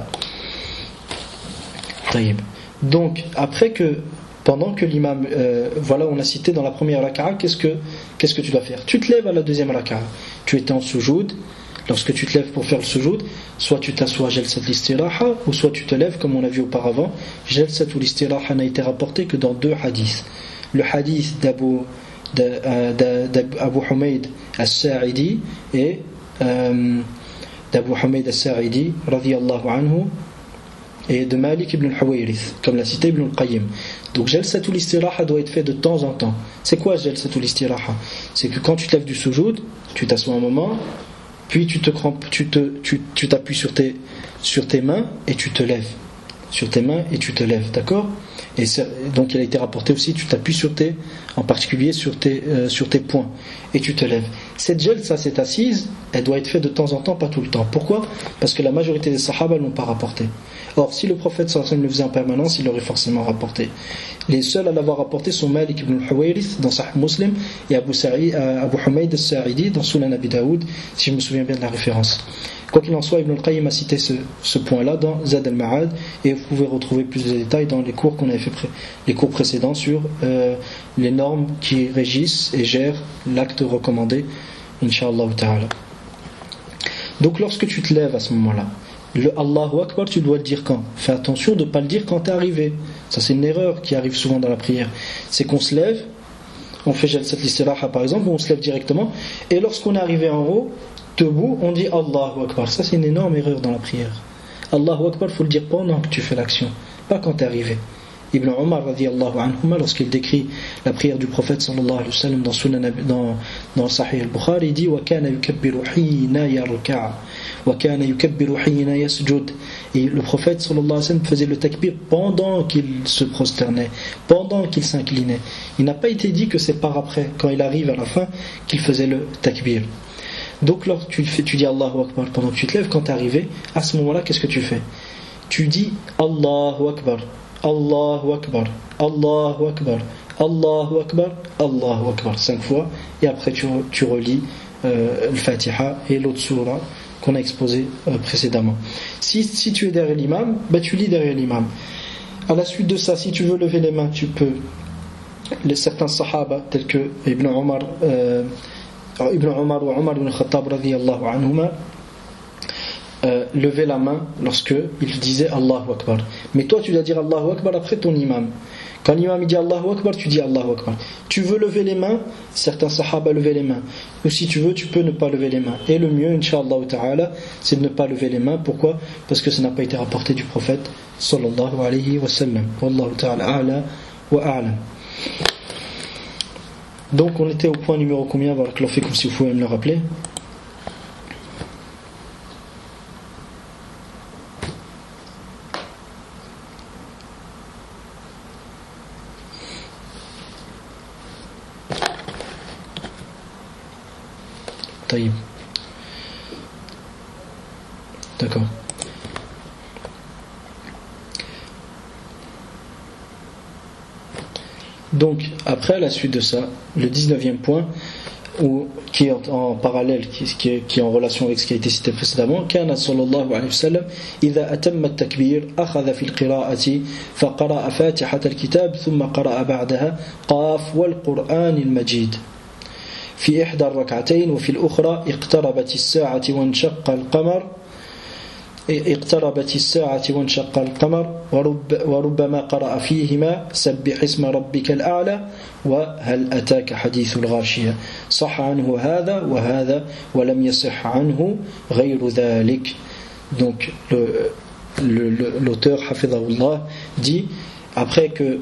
Donc, pendant que l'imam, voilà, on a cité dans la première raka'a, qu'est-ce que tu dois faire? Tu te lèves à la deuxième raka'a. Tu étais en sujoud. Lorsque tu te lèves pour faire le sujoud, soit tu t'assois jalsat l'istiraha, ou soit tu te lèves comme on l'a vu auparavant. Jalsat l'istiraha n'a été rapporté que dans 2 hadiths. Le hadith d'Abu Humayd as-Sa'idi et d'Abu Humayd as-Sa'idi radiyallahu anhu, et de Malik ibn al-Huwayrith, comme l'a cité Ibn al-Qayyim. Donc Jalsatul Istiraha doit être fait de temps en temps. C'est quoi Jalsatul Istiraha? C'est que quand tu te lèves du sujoud, tu t'assois un moment, puis tu t'appuies sur tes mains et tu te lèves. Sur tes mains et tu te lèves, d'accord? Et donc il a été rapporté aussi, tu t'appuies en particulier sur tes poings et tu te lèves. Cette jalsa, cette assise, elle doit être faite de temps en temps, pas tout le temps. Pourquoi? Parce que la majorité des sahaba ne l'ont pas rapporté. Or, si le prophète sallallahu alayhi wa sallam le faisait en permanence, il l'aurait forcément rapporté. Les seuls à l'avoir rapporté sont Malik ibn al-Huwayrith dans Sahih Muslim et Abu Humayd as-Sa'idi dans Sunan Abi Daoud, si je me souviens bien de la référence. Quoi qu'il en soit, Ibn al-Qayyim a cité ce point-là dans Zad al-Ma'ad, et vous pouvez retrouver plus de détails dans les cours qu'on avait fait les cours précédents sur les normes qui régissent et gèrent l'acte recommandé, Inch'Allah ta'ala. Donc lorsque tu te lèves à ce moment-là, le Allahu Akbar, tu dois le dire quand? Fais attention de ne pas le dire quand tu es arrivé. Ça, c'est une erreur qui arrive souvent dans la prière. C'est qu'on se lève, on fait Jalsat l'Istiraha par exemple, on se lève directement, et lorsqu'on est arrivé en haut, debout, on dit Allahu Akbar. Ça, c'est une énorme erreur dans la prière. Allahu Akbar, il faut le dire pendant que tu fais l'action, pas quand tu es arrivé. Ibn Omar radiyallahu anhuma, lorsqu'il décrit la prière du prophète sallallahu alayhi wa sallam dans Sahih al-Bukhari, il dit wa kana yukabbiru hina yarka'a wa kana yukabbiru hina yasjud. Et le prophète sallallahu alayhi wa sallam faisait le takbir pendant qu'il se prosternait, pendant qu'il s'inclinait. Il n'a pas été dit que c'est par après, quand il arrive à la fin, qu'il faisait le takbir. Donc lorsque tu dis Allahu Akbar pendant que tu te lèves, quand tu es arrivé, à ce moment-là, qu'est-ce que tu fais? Tu dis Allahu Akbar, Allahu Akbar, Allahu Akbar, Allahu Akbar, Allahu Akbar 5 fois, et après tu relis le Fatiha et l'autre surah qu'on a exposé précédemment. Si tu es derrière l'imam, tu lis derrière l'imam. À la suite de ça, si tu veux lever les mains, tu peux. Certains sahaba tels que Ibn Omar ou Omar ibn Khattab radiyallahu anhuma lever la main lorsque il disait Allahu Akbar. Mais toi tu dois dire Allahu Akbar après ton imam. Quand l'imam dit Allahu Akbar, tu dis Allahu Akbar. Tu veux lever les mains, certains sahaba lever les mains. Ou si tu veux, tu peux ne pas lever les mains. Et le mieux, Inch'Allah ta'ala, c'est de ne pas lever les mains. Pourquoi? Parce que ça n'a pas été rapporté du prophète sallallahu alayhi wa sallam. Wallahu ta'ala a'la wa a'lam. Donc on était au point numéro combien? Barakallahu fikum, si vous pouvez me le rappeler. Taïb. D'accord. Donc, après, à la suite de ça, le 19e point, qui est en parallèle, qui est en relation avec ce qui a été cité précédemment, كان صلى الله عليه وسلم إذا أتم التكبير أخذ في القراءة فقرأ فاتحة الكتاب ثم قرأ بعدها قاف والقرآن المجيد في إحدى الركعتين وفي الأخرى اقتربت الساعة وانشق القمر وربما قرأ فيهما سبح اسم ربك الأعلى وهل أتاك حديث الغاشية صح عنه هذا وهذا ولم يصح عنه غير ذلك. Donc l'auteur Hafidhahullah dit après que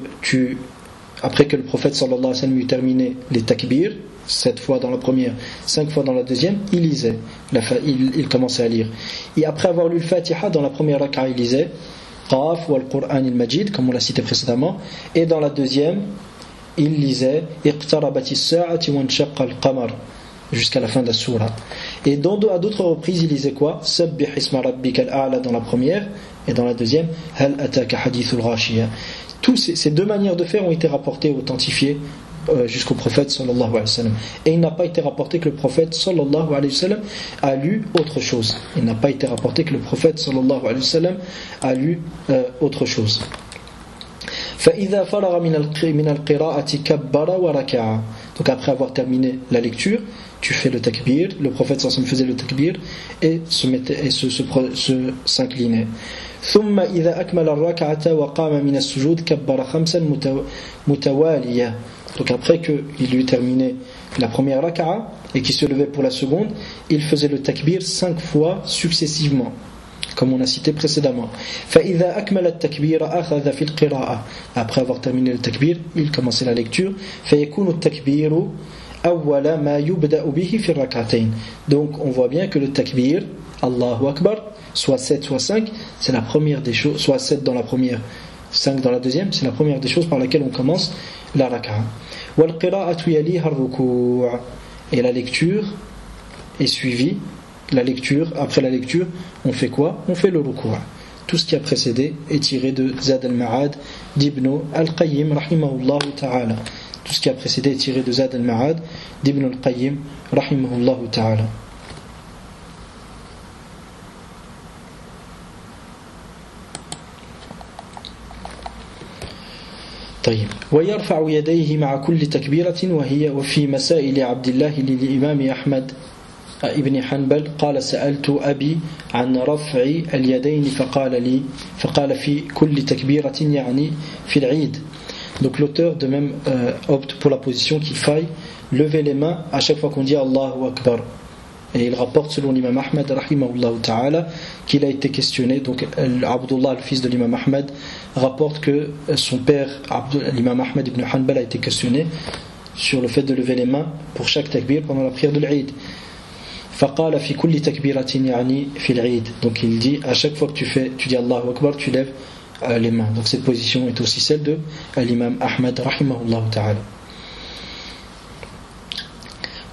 le prophète sallallahu alayhi wa sallam eut terminé les takbirs 7 fois dans la première, 5 fois dans la deuxième, il lisait, il commençait à lire. Et après avoir lu le Fatiha dans la première raka'a, il lisait Qaf wal Qur'an al-Majid, comme on l'a cité précédemment, et dans la deuxième, il lisait Iqtarabati as-sa'ati wa inshaqqa al-qamar, jusqu'à la fin de la surah. Et à d'autres reprises, il lisait quoi? Sabbih isma rabbika al-a'la dans la première, et dans la deuxième, Hal ataka hadithul ghashiya. Tous ces deux manières de faire ont été rapportées, authentifiées jusqu'au prophète sallallahu alayhi wa sallam. Et il n'a pas été rapporté que le prophète sallallahu alayhi wa sallam a lu autre chose. Il n'a pas été rapporté que le prophète sallallahu alayhi wa sallam a lu autre chose. فإذا فرغ من القراءة كبر وركع. Donc après avoir terminé la lecture, tu fais le takbir. Le prophète sallallahu alayhi wa sallam faisait le takbir et s'inclinait. ثم إذا أكمل الركعة وقام من السجود كبر 5 متوالية. Donc après qu'il eut terminé la première raka'a et qu'il se levait pour la seconde, il faisait le takbir 5 fois successivement, comme on a cité précédemment. فإذا أكمل التكبير أخذ في القراءة. Après avoir terminé le takbir, il commençait la lecture. فيكون التكبير أول ما يبدأ به في الركعتين. Donc on voit bien que le takbir, Allahu Akbar, soit 7, soit 5, c'est la première des choses, soit 7 dans la première, 5 dans la deuxième, c'est la première des choses par laquelle on commence la raka'a. وَالْقِرَاءَةُ يَلِيهَا الرُّكُوعُ. Et la lecture est suivie. Après la lecture, on fait quoi? On fait le ruku'. Tout ce qui a précédé est tiré de Zad al-Ma'ad d'Ibn al-Qayyim rahimahullah ta'ala. Tout ce qui a précédé est tiré de Zad al-Ma'ad d'Ibn al-Qayyim rahimahullah ta'ala. طيب. ويرفع يديه مع كل تكبيرة وفي مسائل عبد الله للإمام أحمد ابن حنبل قال سألت أبي عن رفع اليدين فقال في كل تكبيرة يعني في العيد. Donc l'auteur de même opte pour la position qu'il faille lever les mains à chaque fois qu'on dit Allahu Akbar. Et il rapporte selon l'imam Ahmed rahimahullah ta'ala qu'il a été questionné. Donc Abdullah, le fils de l'imam Ahmed, rapporte que son père l'imam Ahmed ibn Hanbal a été questionné sur le fait de lever les mains pour chaque takbir pendant la prière de l'Eid. فقال في كل تكبيرة يعني في العيد. Donc il dit à chaque fois que tu dis Allahu Akbar, tu lèves les mains. Donc cette position est aussi celle de l'imam Ahmed rahimahullah ta'ala.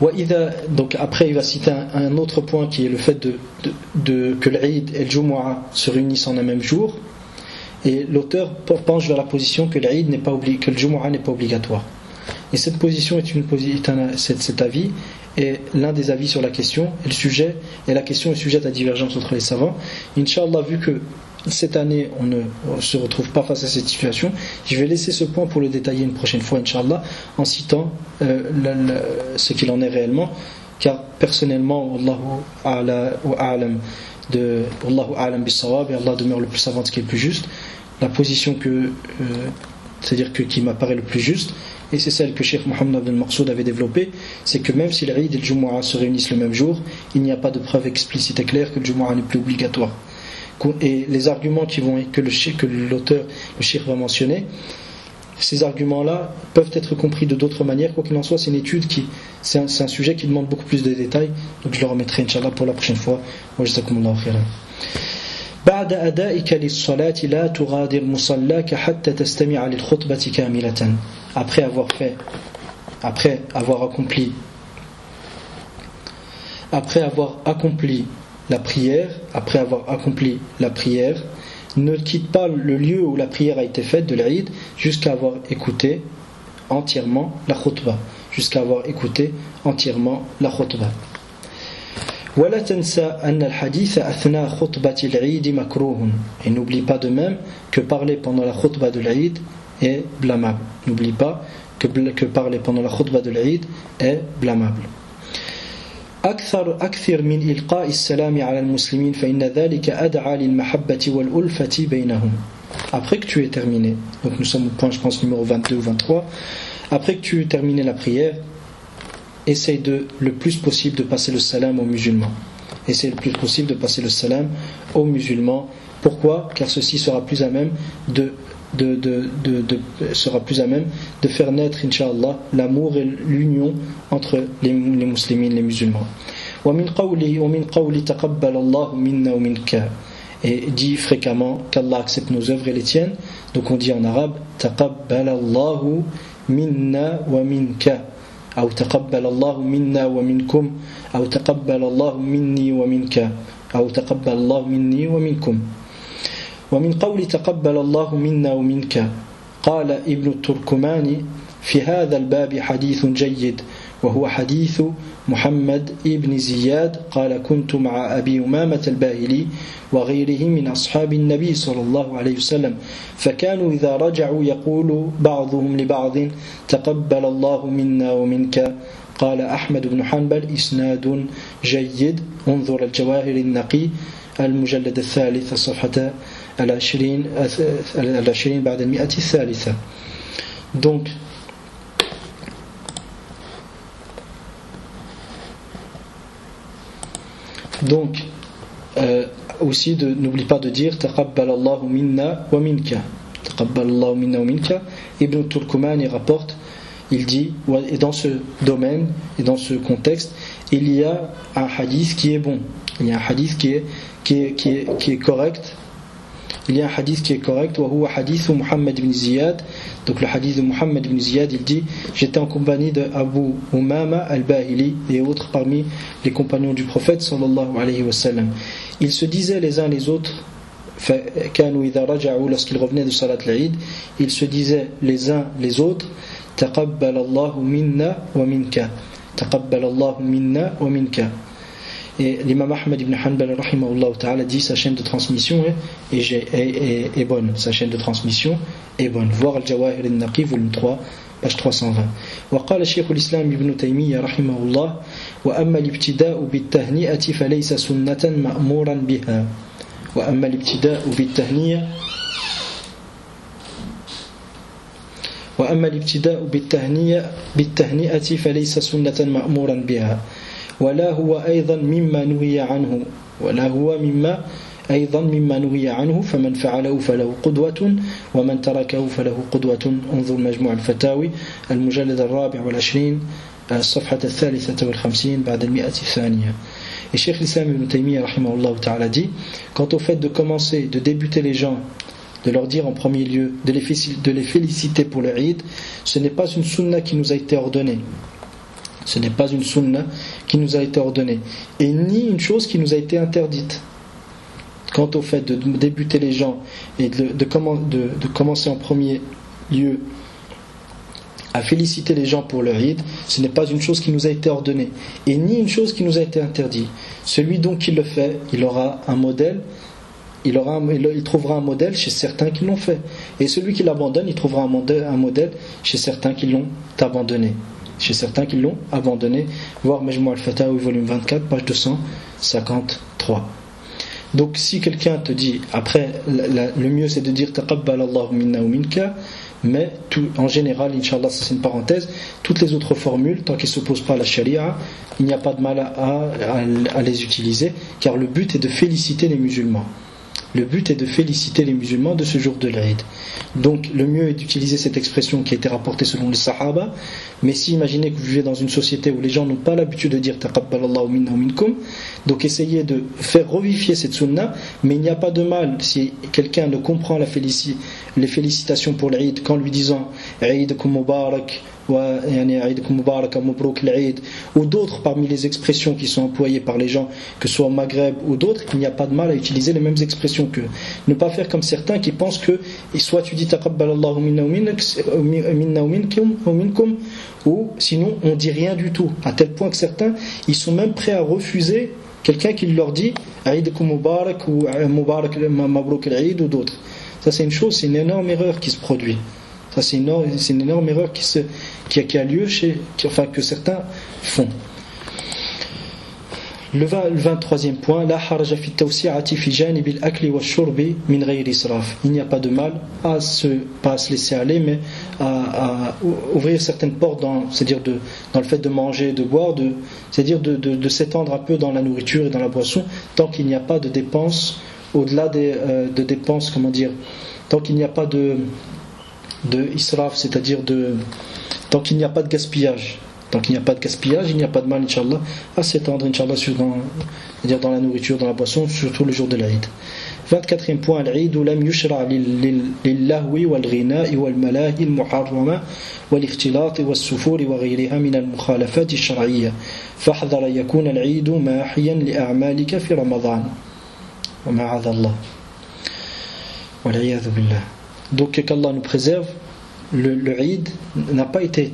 Donc après il va citer un autre point qui est le fait que l'Eid et le Jumu'ah se réunissent en un même jour, et l'auteur penche vers la position que l'Eid n'est pas que le Jumu'ah n'est pas obligatoire. Et cette position cet avis est l'un des avis sur la question, et la question est sujette à divergence entre les savants. Inch'Allah, vu que cette année on ne se retrouve pas face à cette situation, je vais laisser ce point pour le détailler une prochaine fois, Inch'Allah, en citant ce qu'il en est réellement, car personnellement, Wallahu a'lam bis-sawab, et Allah demeure le plus savant, ce qui est le plus juste. La position c'est-à-dire qui m'apparaît le plus juste, et c'est celle que Cheikh Mohammed Abdel Maqsoud avait développée, c'est que même si l'Eid et le Jumu'ah se réunissent le même jour, il n'y a pas de preuve explicite et claire que le Jumu'ah n'est plus obligatoire. Et les arguments que l'auteur, le Cheikh, va mentionner, ces arguments-là peuvent être compris de d'autres manières. Quoi qu'il en soit, c'est une étude c'est un sujet qui demande beaucoup plus de détails, donc je le remettrai Inch'Allah pour la prochaine fois. Wa jazakumullahu khairan. بعد أدائك للصلاة لا تغادر مصلاك حتى تستمع للخطبة كاملة. Après avoir accompli la prière, ne quitte pas le lieu où la prière a été faite de l'Eid jusqu'à avoir écouté entièrement la khutbah. ولا تنسى أن الحديث أثناء خطبة العيد مكروه. Et n'oublie pas de même que parler pendant la khutbah de l'Eid est blâmable. N'oublie pas que parler pendant la khutbah de l'Eid est blâmable. أكثر من إلقاء السلام على المسلمين فإن ذلك أدعى للمحبة والألفة بينهم. Après que tu aies terminé, donc nous sommes au point, je pense, numéro 22 ou 23. Après que tu aies terminé la prière, essaye le plus possible de passer le salam aux musulmans. Pourquoi ? Car ceci sera plus à même de faire naître, Inch'Allah, l'amour et l'union entre les musulmans, les musulmans. ومن قول تقبل الله منا ومنك. Et dit fréquemment qu'Allah accepte nos œuvres et les tiennes. Donc on dit en arabe تقبل الله منا ومنك, أو تقبل الله منا ومنكم, أو تقبل الله مني ومنك, أو تقبل الله مني ومنكم. ومن قول تقبل الله منا ومنك قال ابن التركماني في هذا الباب حديث جيد وهو حديث محمد ابن زياد قال كنت مع أبي أمامة الباهلي وغيره من أصحاب النبي صلى الله عليه وسلم فكانوا إذا رجعوا يقول بعضهم لبعض تقبل الله منا ومنك. قال أحمد بن حنبل إسناد جيد. انظر الجواهر النقي المجلد الثالث صفحة 20 بعد المئة الثالثة. Donc aussi n'oublie pas de dire taqabbalallahu minna wa minka. Taqabbalallahu minna wa minka. Ibn Turkumani rapporte, il dit, et dans ce domaine et dans ce contexte, il y a un hadith qui est bon, il y a un hadith qui est correct. Il y a un hadith qui est correct, wa huwa hadith Muhammad ibn Ziyad. Donc le hadith de Muhammad ibn Ziyad, il dit: j'étais en compagnie de Abu Umama al-Bahili et autres parmi les compagnons du prophète sallallahu alayhi wa sallam. Ils se disaient les uns les autres, كانوا إذا رجعوا, lorsqu'ils revenaient de Salat al-Eid, ils se disaient les uns les autres: تقبل الله منا ومنك, تقبل الله منا ومنك. Et l'imam Ahmad ibn Hanbal rahimahullah ta'ala dit sa chaîne de transmission est bonne. Sa chaîne de transmission est bonne. Voir Al-Jawahir al-Naqi, volume 3, page 320. وقال شيخ الإسلام ابن تيمية رحمه الله: وأما الابتداء بالتهنئة فليس سنة مأمورا بها. وأما الابتداء بالتهنئة فليس سنة مأمورا بها. ولا هو أيضا مما نهي عنه فمن فعله فله قدوة ومن تركه فله قدوة. انظر مجموع الفتاوي المجلد 24 الصفحة 53 بعد المئة الثانية. Et Cheikh l'Islam ibn Taymiyyah rahimahullah ta'ala dit: quant au fait de commencer, de débuter les gens, de leur dire en premier lieu, de les féliciter pour le Eid, ce n'est pas une sunna qui nous a été ordonnée. Ce n'est pas une sunna qui nous a été ordonnée, et ni une chose qui nous a été interdite. Quant au fait de débuter les gens et de commencer en premier lieu à féliciter les gens pour leur Eid, ce n'est pas une chose qui nous a été ordonnée, et ni une chose qui nous a été interdite. Celui donc qui le fait, il aura un modèle, il trouvera un modèle chez certains qui l'ont fait, et celui qui l'abandonne, il trouvera un modèle chez certains qui l'ont abandonné. Voir Majmou al-Fatawi volume 24 page 253. Donc si quelqu'un te dit, après le mieux c'est de dire taqabbal Allahu minna wa minka, mais en général, Inch'Allah, ça c'est une parenthèse, toutes les autres formules, tant qu'elles ne s'opposent pas à la charia, il n'y a pas de mal à les utiliser, car le but est de féliciter les musulmans. Le but est de féliciter les musulmans de ce jour de l'Aïd. Donc le mieux est d'utiliser cette expression qui a été rapportée selon les Sahaba. Mais si imaginez que vous vivez dans une société où les gens n'ont pas l'habitude de dire taqabbalallahu minna wa minkum, donc essayez de faire revivifier cette sunna. Mais il n'y a pas de mal si quelqu'un ne comprend les félicitations pour l'Aïd qu'en lui disant Aïdakum Mubarak ou d'autres parmi les expressions qui sont employées par les gens, que ce soit au Maghreb ou d'autres, il n'y a pas de mal à utiliser les mêmes expressions qu'eux. Ne pas faire comme certains qui pensent que soit tu dis taqabbalallahu minna wa minkum, ou sinon on dit rien du tout, à tel point que certains ils sont même prêts à refuser quelqu'un qui leur dit Aïdakum Mubarak ou Mubarak Mabrouk al-Aïd ou d'autres. Ça c'est une énorme erreur qui se produit. Ça c'est une énorme erreur qui a lieu que certains font. Le 23e point, la haraja fi tawsi'ati fi janib al-akli wa shurbi min ghayri israf. Il n'y a pas de mal pas à se laisser aller, mais à ouvrir certaines portes c'est-à-dire dans le fait de manger, de boire, c'est-à-dire de s'étendre un peu dans la nourriture et dans la boisson, tant qu'il n'y a pas de dépenses au-delà de dépenses, tant qu'il n'y a pas de israf, c'est-à-dire tant qu'il n'y a pas de gaspillage. Tant qu'il n'y a pas de gaspillage, il n'y a pas de mal, Inch'Allah, à s'étendre, Inch'Allah, c'est-à-dire dans la nourriture, dans la boisson, surtout le jour de l'Aïd. 24e point, l'Aïd lam yushra' lil-lahwi wal-ghina'i wal-malahi al-muharrama wal-ikhtilati was-sufuri wa ghayriha min al-mukhalafati ash-shar'iyya. Fahdhar yakuna al-Aïd mahiyan li'a'malika fi Ramadan. Wa ma'adha Allah. Wa l'iyadhu billah. Donc qu'Allah nous préserve, le Eid n'a pas été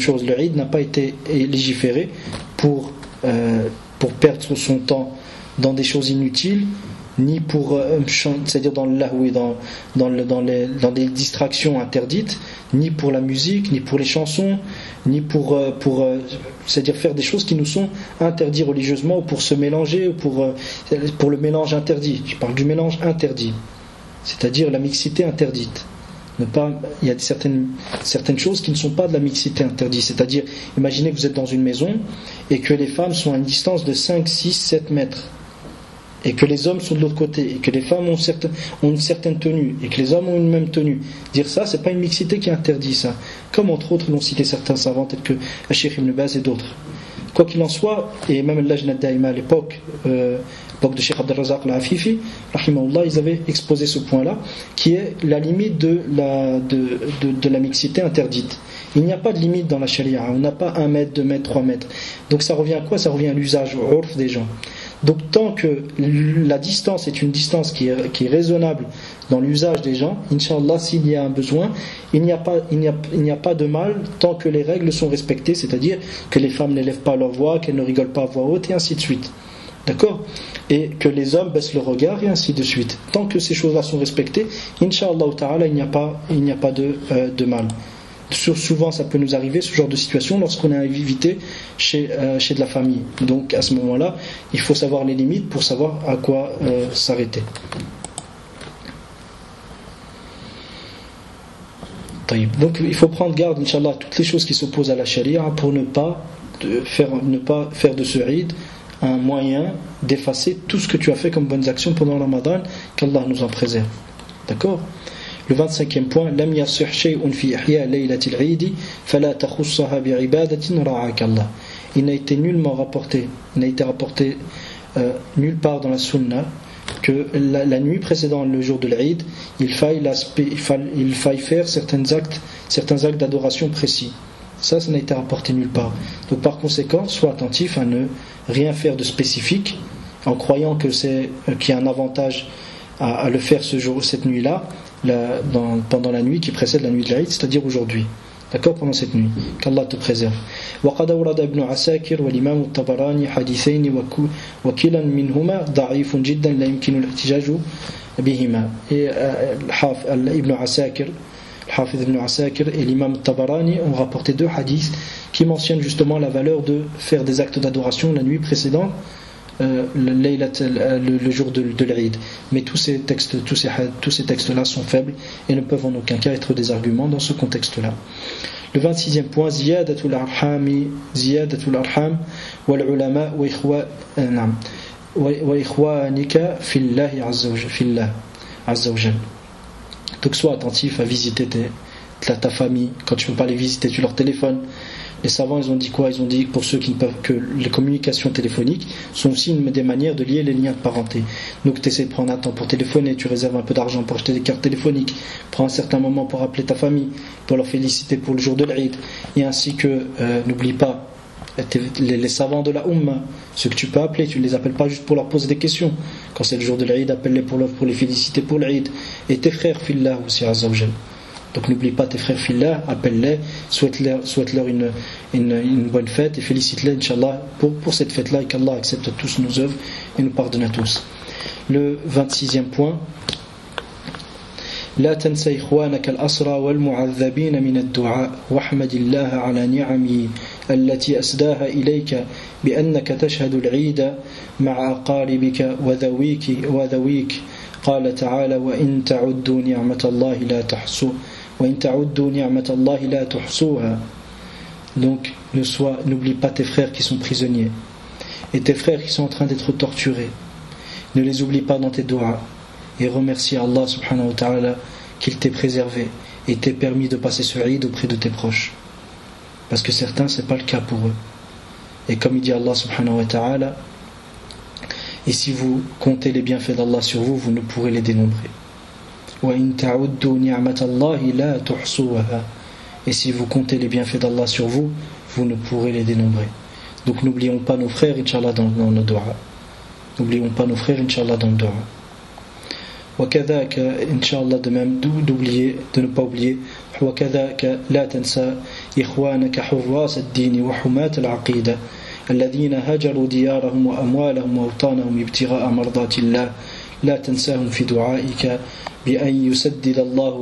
légiféré pour perdre son temps dans des choses inutiles, ni pour c'est-à-dire dans le lahwi, dans des distractions interdites, ni pour la musique, ni pour les chansons, ni pour c'est-à-dire faire des choses qui nous sont interdites religieusement, ou pour se mélanger, ou pour le mélange interdit. Je parle du mélange interdit, c'est-à-dire la mixité interdite. Il y a certaines choses qui ne sont pas de la mixité interdite, c'est-à-dire imaginez que vous êtes dans une maison et que les femmes sont à une distance de 5, 6, 7 mètres et que les hommes sont de l'autre côté et que les femmes ont une certaine tenue et que les hommes ont une même tenue. Dire ça, c'est pas une mixité qui interdit ça, comme entre autres l'ont cité certains savants tels que Cheikh Ibn Baz et d'autres. Quoi qu'il en soit, et même Al-Lajna Daïma à l'époque de Cheikh Abdel Razak Al-Afifi, rahimahullah, ils avaient exposé ce point-là, qui est la limite de la mixité interdite. Il n'y a pas de limite dans la charia, on n'a pas 1 mètre, 2 mètres, 3 mètres. Donc ça revient à quoi? Ça revient à l'usage, au urf des gens. Donc tant que la distance est une distance qui est raisonnable dans l'usage des gens, Inch'Allah, s'il y a un besoin, il n'y a pas de mal tant que les règles sont respectées, c'est-à-dire que les femmes n'élèvent pas leur voix, qu'elles ne rigolent pas à voix haute, et ainsi de suite. D'accord? Et que les hommes baissent le regard, et ainsi de suite. Tant que ces choses-là sont respectées, Inch'Allah ta'ala, il n'y a pas de mal. Souvent ça peut nous arriver, ce genre de situation, lorsqu'on est invité chez de la famille. Donc à ce moment-là, il faut savoir les limites pour savoir à quoi s'arrêter. Donc il faut prendre garde, Inch'Allah, à toutes les choses qui s'opposent à la charia pour ne pas faire de ce Eid un moyen d'effacer tout ce que tu as fait comme bonnes actions pendant le Ramadan, qu'Allah nous en préserve. D'accord? Le 25e point, lam yasih shay'un fi ihya laylatil Eid fala takhussaha bi'ibadatin ra'aka Allah. Il n'a été rapporté nulle part dans la sunna que la nuit précédant le jour de l'Eid, il faille faire certains actes d'adoration précis. Ça n'a été rapporté nulle part. Donc par conséquent, sois attentif à ne rien faire de spécifique en croyant que qu'il y a un avantage à le faire cette nuit-là, pendant la nuit qui précède la nuit de l'Aïd, c'est-à-dire aujourd'hui. D'accord, pendant cette nuit. Qu'Allah te préserve. وقد أورد ابن عساكر والإمام الطبراني حديثين وكلا منهما ضعيف جدا لا يمكن الاحتجاج بهما. Et Al-Hafiz ibn Asakir et l'imam Tabarani ont rapporté 2 hadiths qui mentionnent justement la valeur de faire des actes d'adoration la nuit précédant le jour de l'Aïd. Mais tous ces textes-là sont faibles et ne peuvent en aucun cas être des arguments dans ce contexte-là. Le 26e point, ziyadatul arham wal ulama wa ikhwanika fillahi azza wa jal. Donc sois attentif à visiter ta famille. Quand tu ne peux pas les visiter, tu leur téléphones. Les savants, ils ont dit quoi? Ils ont dit pour ceux qui ne peuvent que les communications téléphoniques sont aussi des manières de lier les liens de parenté. Donc tu essaies de prendre un temps pour téléphoner, tu réserves un peu d'argent pour acheter des cartes téléphoniques, prends un certain moment pour appeler ta famille, pour leur féliciter pour le jour de l'Aïd. Et ainsi que, n'oublie pas, les savants de la Ummah, ceux que tu peux appeler, tu ne les appelles pas juste pour leur poser des questions. Quand c'est le jour de l'Aïd, appelle-les pour les féliciter pour l'Aïd. Et tes frères fillah aussi, azza wa jal. Donc n'oublie pas tes frères fillah, appelle-les, souhaite-leur une bonne fête et félicite-les, Inch'Allah, pour cette fête-là, et qu'Allah accepte tous nos œuvres et nous pardonne à tous. Le 26e point, لا تنسى إخوانك الأسرى والمعذبين من الدعاء واحمد الله على نعمه التي أسداها إليك بأنك تشهد العيد مع أقاربك وذويك قال تعالى وإن تعدوا نعمة الله لا تحصوها. Donc n'oublie pas tes frères qui sont prisonniers et tes frères qui sont en train d'être torturés. Ne les oublie pas dans tes doigts et remercie Allah subhanahu wa ta'ala qu'il t'ait préservé et t'ait permis de passer ce Eid auprès de tes proches, parce que certains c'est pas le cas pour eux. Et comme il dit Allah subhanahu wa ta'ala, et si vous comptez les bienfaits d'Allah sur vous, vous ne pourrez les dénombrer. Et si vous comptez les bienfaits d'Allah sur vous, vous ne pourrez les dénombrer. Donc n'oublions pas nos frères, Inch'Allah, dans nos doigts. N'oublions pas nos frères, Inch'Allah, dans le doigt. وكذاك إن شاء الله de même de ne pas oublier وكذاك لا تنسى إخوانك حراس الدين وحماة العقيدة الذين هجروا ديارهم وأموالهم وأوطانهم ابتغاء مرضات الله لا تنساهم في دعائك بأن يسدد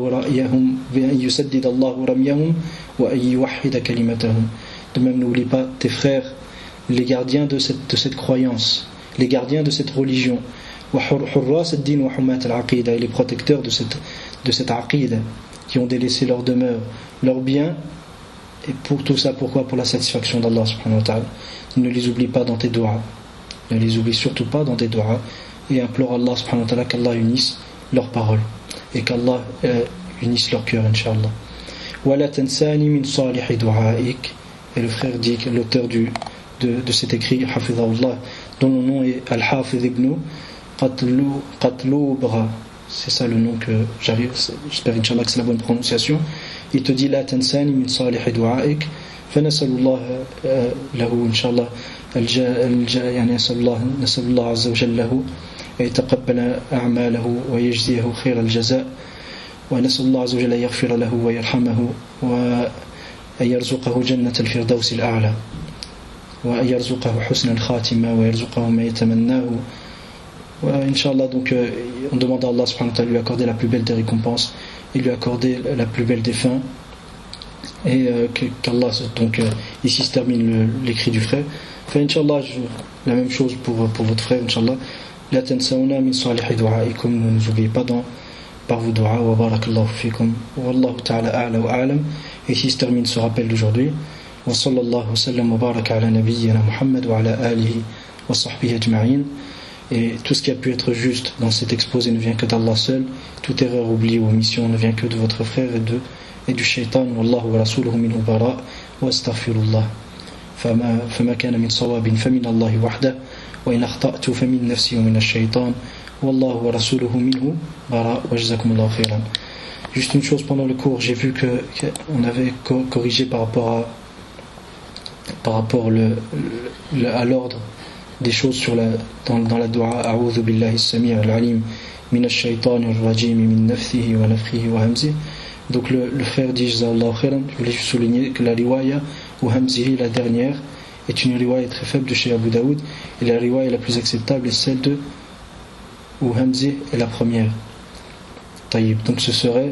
الله رميهم وأن يوحد كلمتهم. De même n'oublie pas tes frères, les gardiens de cette croyance, les gardiens de cette religion, et les protecteurs de cette aqida, qui ont délaissé leur demeure, leur bien, et pour tout ça, pourquoi? Pour la satisfaction d'Allah subhanahu wa ta'ala. Ne les oublie pas dans tes doigts, ne les oublie surtout pas dans tes doigts, et implore Allah subhanahu wa ta'ala qu'Allah unisse leurs paroles et qu'Allah unisse leur cœur, Inch'Allah. وَلَا تَنْسَانِ مِنْ صَالِحِ دُعَائِكَ. Et le frère dit, l'auteur de cet écrit, Hafidhahullah, dont le nom est Al-Hafiz ibn Qatloubra, c'est ça le nom que j'arrive, j'espère Inch'Allah que c'est la bonne prononciation. Il te dit la tansani min salih du'aik فنسأل الله له إن شاء الله يعني نسأل الله عز وجل له يتقبل أعماله ويجزيه خير الجزاء ونسأل الله عز وجل يغفر له ويرحمه وأن يرزقه جنة الفردوس الأعلى وأن يرزقه حسن الخاتمة ويرزقه ما يتمناه. Inch'Allah, donc on demande à Allah subhanahu wa ta'ala de lui accorder la plus belle des récompenses et lui accorder la plus belle des fins, et qu'Allah, donc ici se termine l'écrit du frère. Enfin, Inch'Allah, la même chose pour votre frère, Inch'Allah. La tansauna min salihi du'aikum, ne nous oubliez pas par vos du'a, wa barakallahu fikum, wallahu ta'ala a'la wa a'lam. Et ici se termine ce rappel d'aujourd'hui. Wa sallallahu wa sallam wa baraka ala nabiyyina Muhammad wa ala alihi wa sahbihi ajma'in. Et tout ce qui a pu être juste dans cet exposé ne vient que d'Allah seul. Toute erreur, oubli ou omission ne vient que de votre frère et du shaitan. Wallahu wa rasuluhu minhu bara wa astaghfirullah. فما كان من صواب فمن الله وحده وإن أخطأت فمن نفسي ومن الشيطان والله ورسوله منه براء وجزاكم الله خيرا. Juste une chose, pendant le cours j'ai vu qu'on avait corrigé par rapport par rapport à l'ordre des choses dans la dua. A'udhu billahi as-sami' al-alim min ash-shaytan ar-rajim min nafthihi wa nafthihi wa hamzihi. Donc le frère dit Jazakallahu khairan, je voulais juste souligner que la riwaya ou hamzihi, la dernière, est une riwaya très faible de chez Abu Daoud, et la riwaya la plus acceptable est celle de ou hamzi est la première. Taïb. Donc ce serait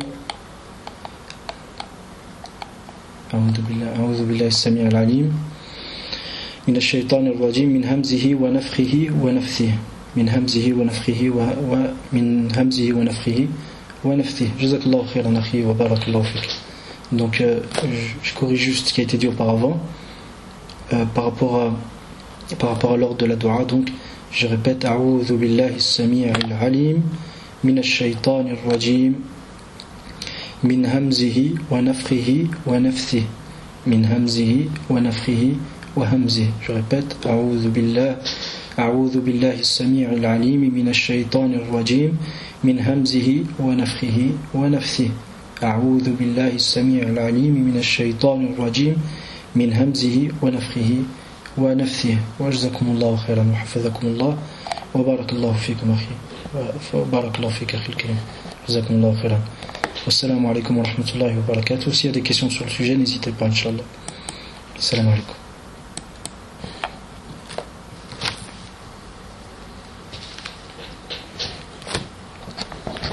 A'udhu billahi as-sami' al-alim من الشيطان الرجيم من همزه ونفخه ونفثه من همزه ونفخه ومن همزه ونفخه ونفثه. جزاك الله خيرا أخي وبارك الله فيك. Donc je corrige juste ce qui a été dit auparavant par rapport à l'ordre de la dua. Donc je répète أعوذ بالله السميع العليم من الشيطان الرجيم من همزه ونفخه ونفثه من همزه ونفخه وهمزه. Je répète أعوذ بالله السميع العليم من الشيطان الرجيم من همزه ونفخه ونفثه أعوذ بالله السميع العليم من الشيطان الرجيم من همزه ونفخه ونفثه. وجزاكم الله خيرا وحفظكم الله وبارك الله فيكم أخي وبارك الله فيك أخي الكريم. جزاكم الله خيرا. والسلام عليكم ورحمة الله وبركاته. S'il y a des questions sur le sujet, n'hésitez pas, Inch'Allah. Salam alaikum.